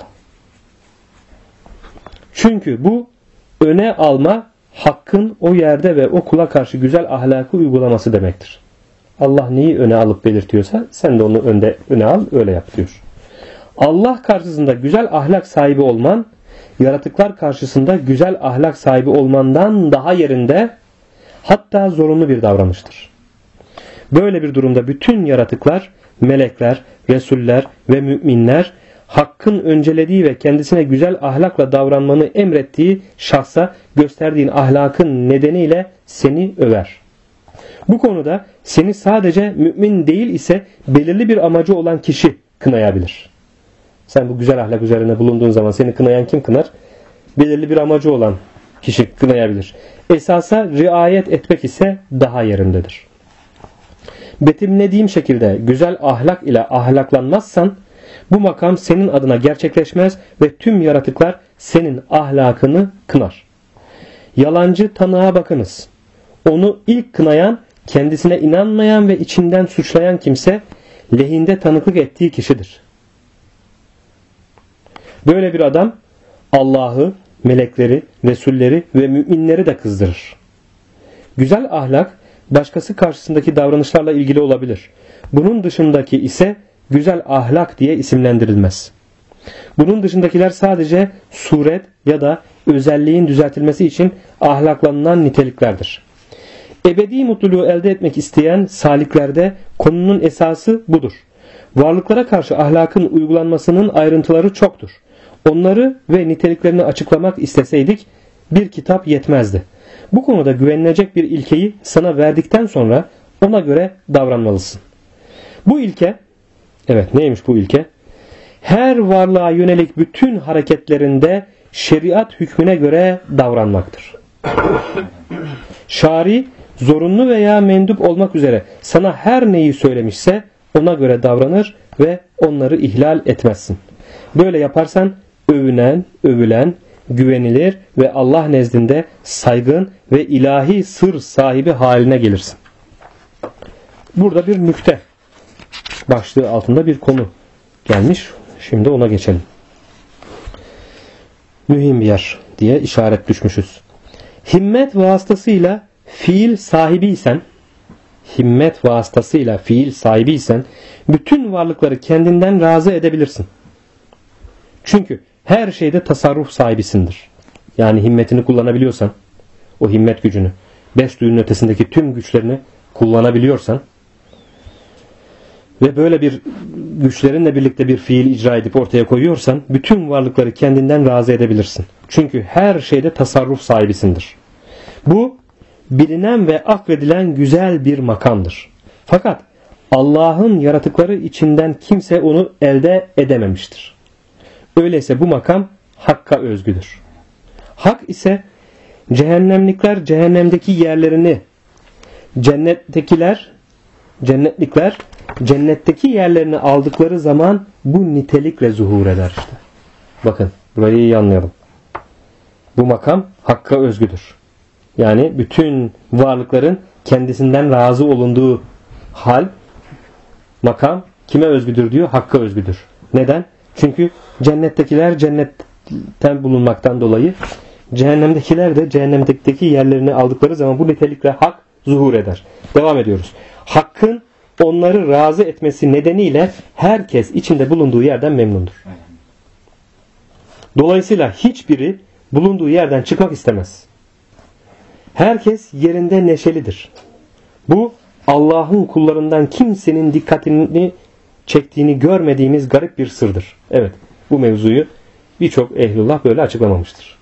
Çünkü bu öne alma hakkın o yerde ve o kula karşı güzel ahlakı uygulaması demektir. Allah neyi öne alıp belirtiyorsa sen de onu öne al, öyle yap diyor. Allah karşısında güzel ahlak sahibi olman, yaratıklar karşısında güzel ahlak sahibi olmandan daha yerinde, hatta zorunlu bir davranıştır. Böyle bir durumda bütün yaratıklar, melekler, resuller ve müminler Hakk'ın öncelediği ve kendisine güzel ahlakla davranmanı emrettiği şahsa gösterdiğin ahlakın nedeniyle seni över. Bu konuda seni sadece mümin değil ise belirli bir amacı olan kişi kınayabilir. Sen bu güzel ahlak üzerine bulunduğun zaman seni kınayan kim kınar? Belirli bir amacı olan kişi kınayabilir. Esasa riayet etmek ise daha yerindedir. Betimlediğim şekilde güzel ahlak ile ahlaklanmazsan bu makam senin adına gerçekleşmez ve tüm yaratıklar senin ahlakını kınar. Yalancı tanığa bakınız. Onu ilk kınayan, kendisine inanmayan ve içinden suçlayan kimse lehinde tanıklık ettiği kişidir. Böyle bir adam Allah'ı, melekleri, resulleri ve müminleri de kızdırır. Güzel ahlak başkası karşısındaki davranışlarla ilgili olabilir. Bunun dışındaki ise güzel ahlak diye isimlendirilmez. Bunun dışındakiler sadece suret ya da özelliğin düzeltilmesi için ahlaklanılan niteliklerdir. Ebedi mutluluğu elde etmek isteyen saliklerde konunun esası budur. Varlıklara karşı ahlakın uygulanmasının ayrıntıları çoktur. Onları ve niteliklerini açıklamak isteseydik bir kitap yetmezdi. Bu konuda güvenilecek bir ilkeyi sana verdikten sonra ona göre davranmalısın. Bu ilke, evet neymiş bu ilke? Her varlığa yönelik bütün hareketlerinde şeriat hükmüne göre davranmaktır. Şari, zorunlu veya mendup olmak üzere sana her neyi söylemişse ona göre davranır ve onları ihlal etmezsin. Böyle yaparsan övünen, övülen, güvenilir ve Allah nezdinde saygın ve ilahi sır sahibi haline gelirsin. Burada bir nükte başlığı altında bir konu gelmiş. Şimdi ona geçelim. Mühim bir yer diye işaret düşmüşüz. Himmet vasıtasıyla fiil sahibiysen bütün varlıkları kendinden razı edebilirsin. Çünkü her şeyde tasarruf sahibisindir. Yani himmetini kullanabiliyorsan, o himmet gücünü, beş duyunun ötesindeki tüm güçlerini kullanabiliyorsan ve böyle bir güçlerinle birlikte bir fiil icra edip ortaya koyuyorsan bütün varlıkları kendinden razı edebilirsin. Çünkü her şeyde tasarruf sahibisindir. Bu bilinen ve akredilen güzel bir makamdır. Fakat Allah'ın yaratıkları içinden kimse onu elde edememiştir. Öyleyse bu makam Hakk'a özgüdür. Hak ise cehennemlikler cehennemdeki yerlerini, cennetlikler cennetteki yerlerini aldıkları zaman bu nitelikle zuhur eder işte. Bakın burayı iyi anlayalım. Bu makam Hakk'a özgüdür. Yani bütün varlıkların kendisinden razı olunduğu hal, makam kime özgüdür diyor? Hakk'a özgüdür. Neden? Çünkü cennettekiler cennetten bulunmaktan dolayı, cehennemdekiler de cehennemdeki yerlerini aldıkları zaman bu nitelikle hak zuhur eder. Devam ediyoruz. Hakkın onları razı etmesi nedeniyle herkes içinde bulunduğu yerden memnundur. Dolayısıyla hiçbiri bulunduğu yerden çıkmak istemez. Herkes yerinde neşelidir. Bu Allah'ın kullarından kimsenin dikkatini çektiğini görmediğimiz garip bir sırdır. Evet, bu mevzuyu birçok ehlullah böyle açıklamamıştır.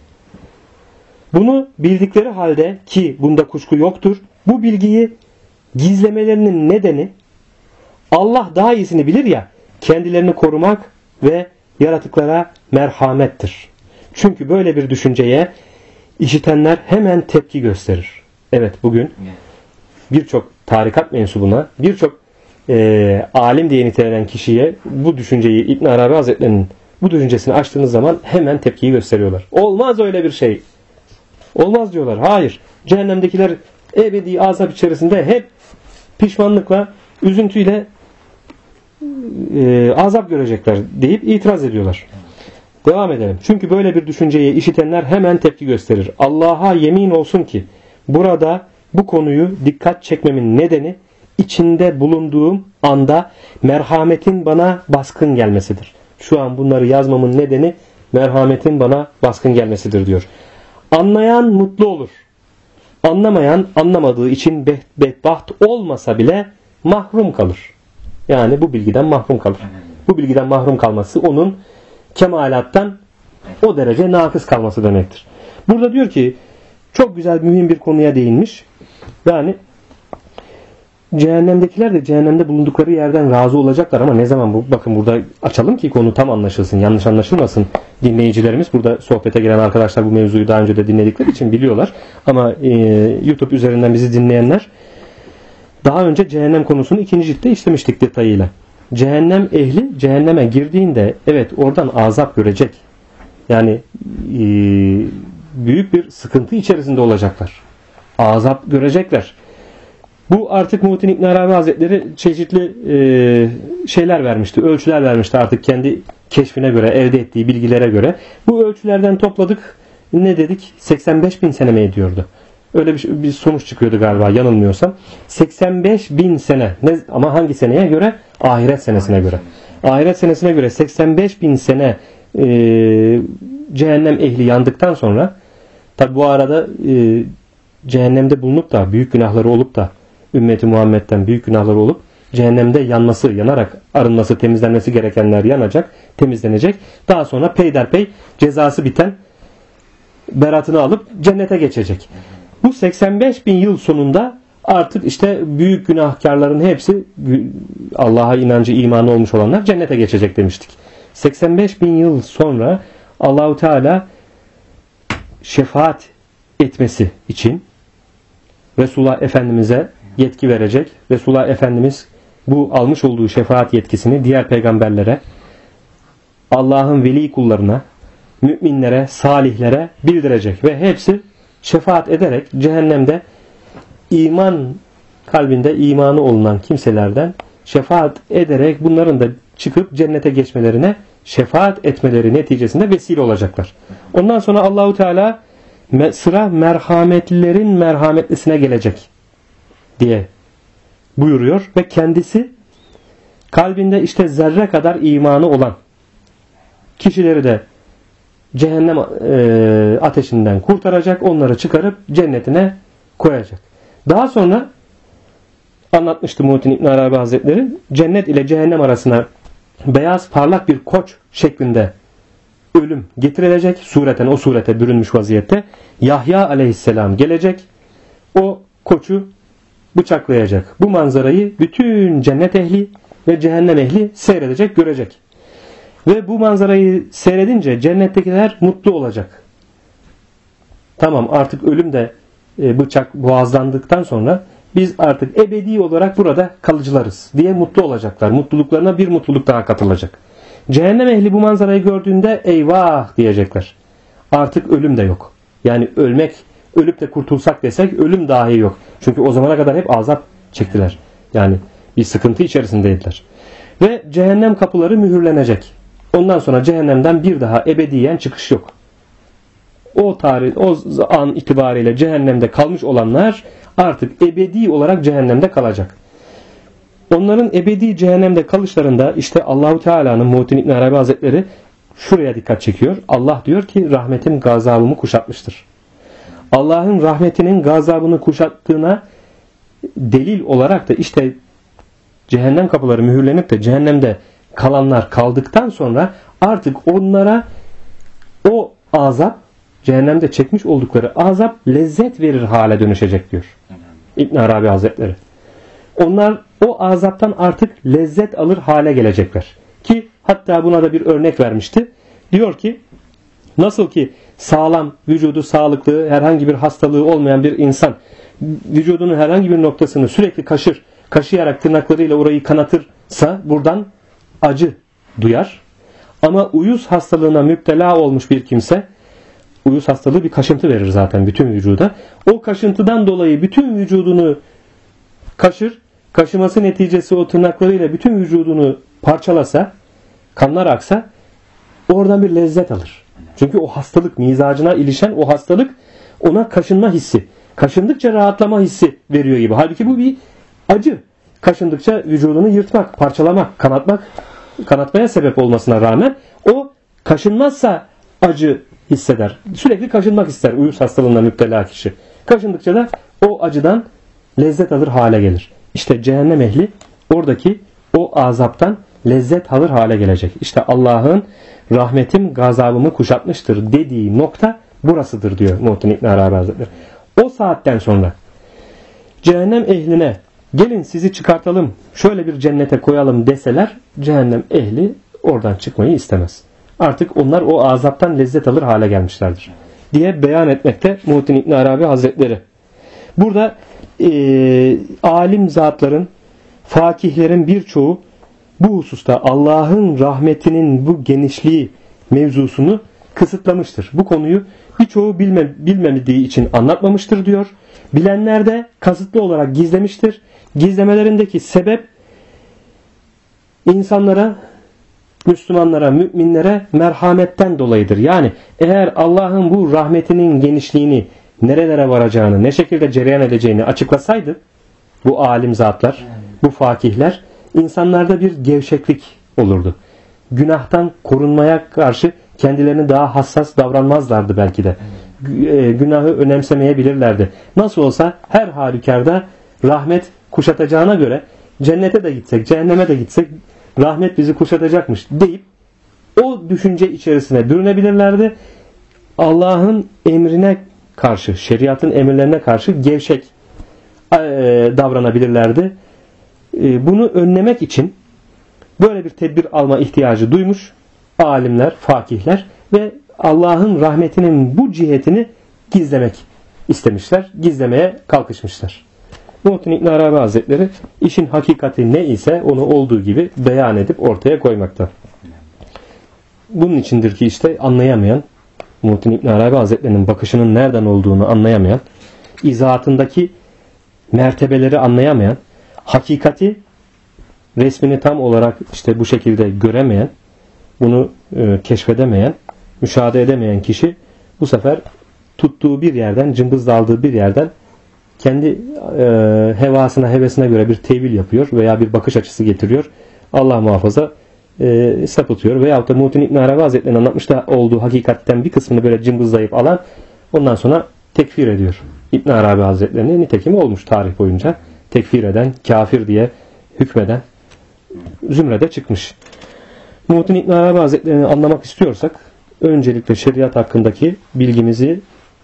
Bunu bildikleri halde, ki bunda kuşku yoktur, bu bilgiyi gizlemelerinin nedeni Allah daha iyisini bilir ya, kendilerini korumak ve yaratıklara merhamettir. Çünkü böyle bir düşünceye işitenler hemen tepki gösterir. Evet, bugün birçok tarikat mensubuna, birçok alim diye nitelenen kişiye bu düşünceyi, İbn Arabi Hazretleri'nin bu düşüncesini açtığınız zaman hemen tepkiyi gösteriyorlar. Olmaz öyle bir şey. Olmaz diyorlar. Hayır. Cehennemdekiler ebedi azap içerisinde hep pişmanlıkla, üzüntüyle azap görecekler deyip itiraz ediyorlar. Devam edelim. Çünkü böyle bir düşünceyi işitenler hemen tepki gösterir. Allah'a yemin olsun ki burada bu konuyu dikkat çekmemin nedeni içinde bulunduğum anda merhametin bana baskın gelmesidir. Şu an bunları yazmamın nedeni merhametin bana baskın gelmesidir diyor. Anlayan mutlu olur. Anlamayan anlamadığı için bedbaht olmasa bile mahrum kalır. Yani bu bilgiden mahrum kalır. Bu bilgiden mahrum kalması onun kemalattan o derece nakıs kalması demektir. Burada diyor ki çok güzel mühim bir konuya değinmiş. Yani cehennemdekiler de cehennemde bulundukları yerden razı olacaklar ama ne zaman bu? Bakın burada açalım ki konu tam anlaşılsın. Yanlış anlaşılmasın. Dinleyicilerimiz, burada sohbete gelen arkadaşlar bu mevzuyu daha önce de dinledikleri için biliyorlar. Ama YouTube üzerinden bizi dinleyenler, daha önce cehennem konusunu 2. ciltte işlemiştik detayıyla. Cehennem ehli cehenneme girdiğinde evet oradan azap görecek. Yani büyük bir sıkıntı içerisinde olacaklar. Azap görecekler. Bu artık Muhittin İbn Arabi Hazretleri çeşitli şeyler vermişti. Ölçüler vermişti artık kendi keşfine göre, elde ettiği bilgilere göre. Bu ölçülerden topladık. Ne dedik? 85.000 sene mi ediyordu? Öyle bir sonuç çıkıyordu galiba yanılmıyorsam. 85.000 sene. Ama hangi seneye göre? Ahiret senesine göre. Ahiret senesine göre 85.000 sene cehennem ehli yandıktan sonra, tabi bu arada cehennemde bulunup da büyük günahları olup da ümmeti Muhammed'den büyük günahları olup cehennemde yanması, yanarak arınması, temizlenmesi gerekenler yanacak, temizlenecek. Daha sonra peyderpey cezası biten beratını alıp cennete geçecek. Bu 85.000 yıl sonunda artık işte büyük günahkarların hepsi, Allah'a inancı, imanı olmuş olanlar cennete geçecek demiştik. 85.000 yıl sonra Allahu Teala şefaat etmesi için Resulullah Efendimiz'e yetki verecek. Resulullah Efendimiz bu almış olduğu şefaat yetkisini diğer peygamberlere, Allah'ın veli kullarına, müminlere, salihlere bildirecek ve hepsi şefaat ederek cehennemde kalbinde imanı olunan kimselerden şefaat ederek bunların da çıkıp cennete geçmelerine şefaat etmeleri neticesinde vesile olacaklar. Ondan sonra Allahu Teala sıra merhametlilerin merhametlisine gelecek diye buyuruyor ve kendisi kalbinde işte zerre kadar imanı olan kişileri de cehennem ateşinden kurtaracak, onları çıkarıp cennetine koyacak. Daha sonra anlatmıştı Muhittin İbn Arabi Hazretleri, cennet ile cehennem arasına beyaz parlak bir koç şeklinde ölüm getirilecek. Sureten o surete bürünmüş vaziyette. Yahya aleyhisselam gelecek. O koçu bıçaklayacak. Bu manzarayı bütün cennet ehli ve cehennem ehli seyredecek, görecek. Ve bu manzarayı seyredince cennettekiler mutlu olacak. Tamam, artık ölüm de bıçak boğazlandıktan sonra biz artık ebedi olarak burada kalıcılarız diye mutlu olacaklar. Mutluluklarına bir mutluluk daha katılacak. Cehennem ehli bu manzarayı gördüğünde eyvah diyecekler. Artık ölüm de yok. Yani ölüp de kurtulsak desek ölüm dahi yok. Çünkü o zamana kadar hep azap çektiler. Yani bir sıkıntı içerisindeydiler. Ve cehennem kapıları mühürlenecek. Ondan sonra cehennemden bir daha ebediyen çıkış yok. O an itibariyle cehennemde kalmış olanlar artık ebedi olarak cehennemde kalacak. Onların ebedi cehennemde kalışlarında işte Allahu Teala'nın, Muhittin İbn Arabi Hazretleri şuraya dikkat çekiyor. Allah diyor ki rahmetim gazabımı kuşatmıştır. Allah'ın rahmetinin gazabını kuşattığına delil olarak da işte cehennem kapıları mühürlenip de cehennemde kalanlar kaldıktan sonra artık onlara o azap, cehennemde çekmiş oldukları azap lezzet verir hale dönüşecek diyor İbn Arabi Hazretleri. Onlar o azaptan artık lezzet alır hale gelecekler. Ki hatta buna da bir örnek vermişti. Diyor ki nasıl ki sağlam, vücudu sağlıklı, herhangi bir hastalığı olmayan bir insan vücudunun herhangi bir noktasını sürekli kaşıyarak tırnaklarıyla orayı kanatırsa buradan acı duyar. Ama uyuz hastalığına müptela olmuş bir kimse, uyuz hastalığı bir kaşıntı verir zaten bütün vücuda. O kaşıntıdan dolayı bütün vücudunu kaşıması neticesi o tırnaklarıyla bütün vücudunu parçalasa, kanlar aksa oradan bir lezzet alır. Çünkü o hastalık, mizacına ilişen o hastalık ona kaşınma hissi, kaşındıkça rahatlama hissi veriyor gibi. Halbuki bu bir acı. Kaşındıkça vücudunu yırtmak, parçalamak, kanatmaya sebep olmasına rağmen o kaşınmazsa acı hisseder. Sürekli kaşınmak ister uyuz hastalığına müptela kişi. Kaşındıkça da o acıdan lezzet alır hale gelir. İşte cehennem ehli oradaki o azaptan lezzet alır hale gelecek. İşte Allah'ın rahmetim gazabımı kuşatmıştır dediği nokta burasıdır diyor Muhittin İbn Arabi Hazretleri. O saatten sonra cehennem ehline gelin sizi çıkartalım, şöyle bir cennete koyalım deseler cehennem ehli oradan çıkmayı istemez. Artık onlar o azaptan lezzet alır hale gelmişlerdir diye beyan etmekte Muhittin İbn Arabi Hazretleri. Burada alim zatların, fakihlerin birçoğu bu hususta Allah'ın rahmetinin bu genişliği mevzusunu kısıtlamıştır. Bu konuyu birçoğu bilmediği için anlatmamıştır diyor. Bilenler de kasıtlı olarak gizlemiştir. Gizlemelerindeki sebep insanlara, Müslümanlara, müminlere merhametten dolayıdır. Yani eğer Allah'ın bu rahmetinin genişliğini, nerelere varacağını, ne şekilde cereyan edeceğini açıklasaydı bu alim zatlar, bu fakihler, insanlarda bir gevşeklik olurdu. Günahtan korunmaya karşı kendilerini daha hassas davranmazlardı belki de. Günahı önemsemeyebilirlerdi. Nasıl olsa her halükarda rahmet kuşatacağına göre cennete de gitsek, cehenneme de gitsek rahmet bizi kuşatacakmış deyip o düşünce içerisine bürünebilirlerdi. Allah'ın emrine karşı, şeriatın emirlerine karşı gevşek davranabilirlerdi. Bunu önlemek için böyle bir tedbir alma ihtiyacı duymuş alimler, fakihler ve Allah'ın rahmetinin bu cihetini gizlemek istemişler, gizlemeye kalkışmışlar. Muhittin İbn Arabi Hazretleri işin hakikati ne ise onu olduğu gibi beyan edip ortaya koymakta. Bunun içindir ki işte anlayamayan, Muhittin İbn Arabi Hazretleri'nin bakışının nereden olduğunu anlayamayan, izahatındaki mertebeleri anlayamayan, hakikati resmini tam olarak işte bu şekilde göremeyen, bunu keşfedemeyen, müşahede edemeyen kişi bu sefer tuttuğu bir yerden, cımbızla bir yerden kendi hevasına, hevesine göre bir tevil yapıyor veya bir bakış açısı getiriyor. Allah muhafaza sapıtıyor. Veyahut da Muhittin İbn Arabi Hazretleri'nin anlatmış da olduğu hakikatten bir kısmını böyle cımbızlayıp alan ondan sonra tekfir ediyor İbn Arabi Hazretleri'ni. Nitekim olmuş tarih boyunca tekfir eden, kafir diye hükmeden zümrede çıkmış. Muhittin İbn Arabi Hazretleri'ni anlamak istiyorsak öncelikle şeriat hakkındaki bilgimizi,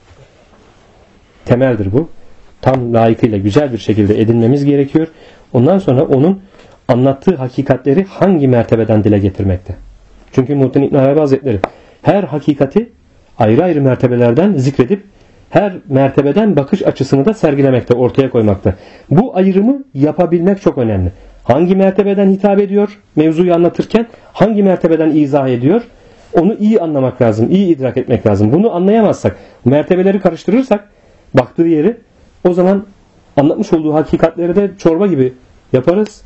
temeldir bu, tam layıkıyla güzel bir şekilde edinmemiz gerekiyor. Ondan sonra onun anlattığı hakikatleri hangi mertebeden dile getirmekte. Çünkü Muhittin İbn Arabi Hazretleri her hakikati ayrı ayrı mertebelerden zikredip her mertebeden bakış açısını da sergilemekte, ortaya koymakta. Bu ayrımı yapabilmek çok önemli. Hangi mertebeden hitap ediyor mevzuyu anlatırken, hangi mertebeden izah ediyor, onu iyi anlamak lazım, iyi idrak etmek lazım. Bunu anlayamazsak, mertebeleri karıştırırsak baktığı yeri, o zaman anlatmış olduğu hakikatleri de çorba gibi yaparız.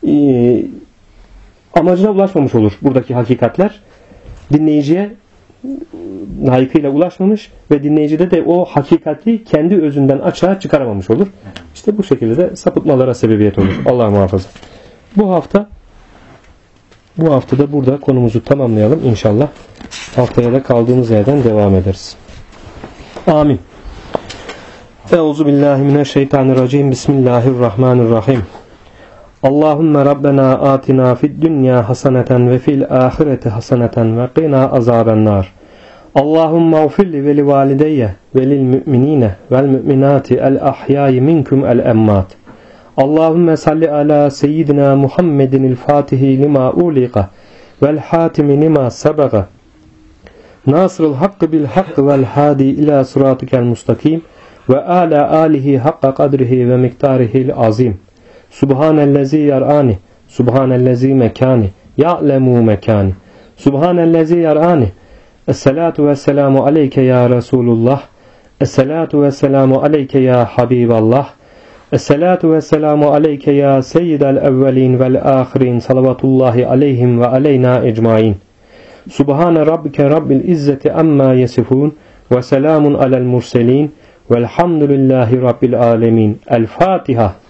Amacına ulaşmamış olur buradaki hakikatler. Dinleyiciye layıkıyla ulaşmamış ve dinleyicide de o hakikati kendi özünden açığa çıkaramamış olur. İşte bu şekilde de sapıtmalara sebebiyet olur. Allah muhafaza. Bu haftada burada konumuzu tamamlayalım inşallah. Haftaya da kaldığımız yerden devam ederiz. Amin. Euzubillahimineşşeytanirracim. Bismillahirrahmanirrahim. Allahümme Rabbena atina fid dünya haseneten ve fil ahireti haseneten ve qina azabennar. Allahümme ufilli ve li valideyye ve lil müminine vel müminati el ahyai minkum el emmat. Allahümme salli ala seyyidina Muhammedin fatihi lima uliqa vel hatimi lima sabaga. Nasrul hakkı bil hakkı vel hadi ila sıratikel mustakim ve ala alihi hakka kadrihi ve miktarihil azim. Subhanellezi yar'ani, subhanellezi mekani, ya'lemu mekani. Subhanellezi yar'ani. Esselatu vesselamu aleyke ya Resulullah. Esselatu vesselamu aleyke ya Habiballah. Esselatu ve selamu aleyke ya seyyidel evvelin vel ahirin salavatullahi aleyhim ve aleyna ecmain. Subhane rabbike rabbil izzeti amma yesifun ve selamun alel murselin velhamdülillahi rabbil alemin. El Fatiha.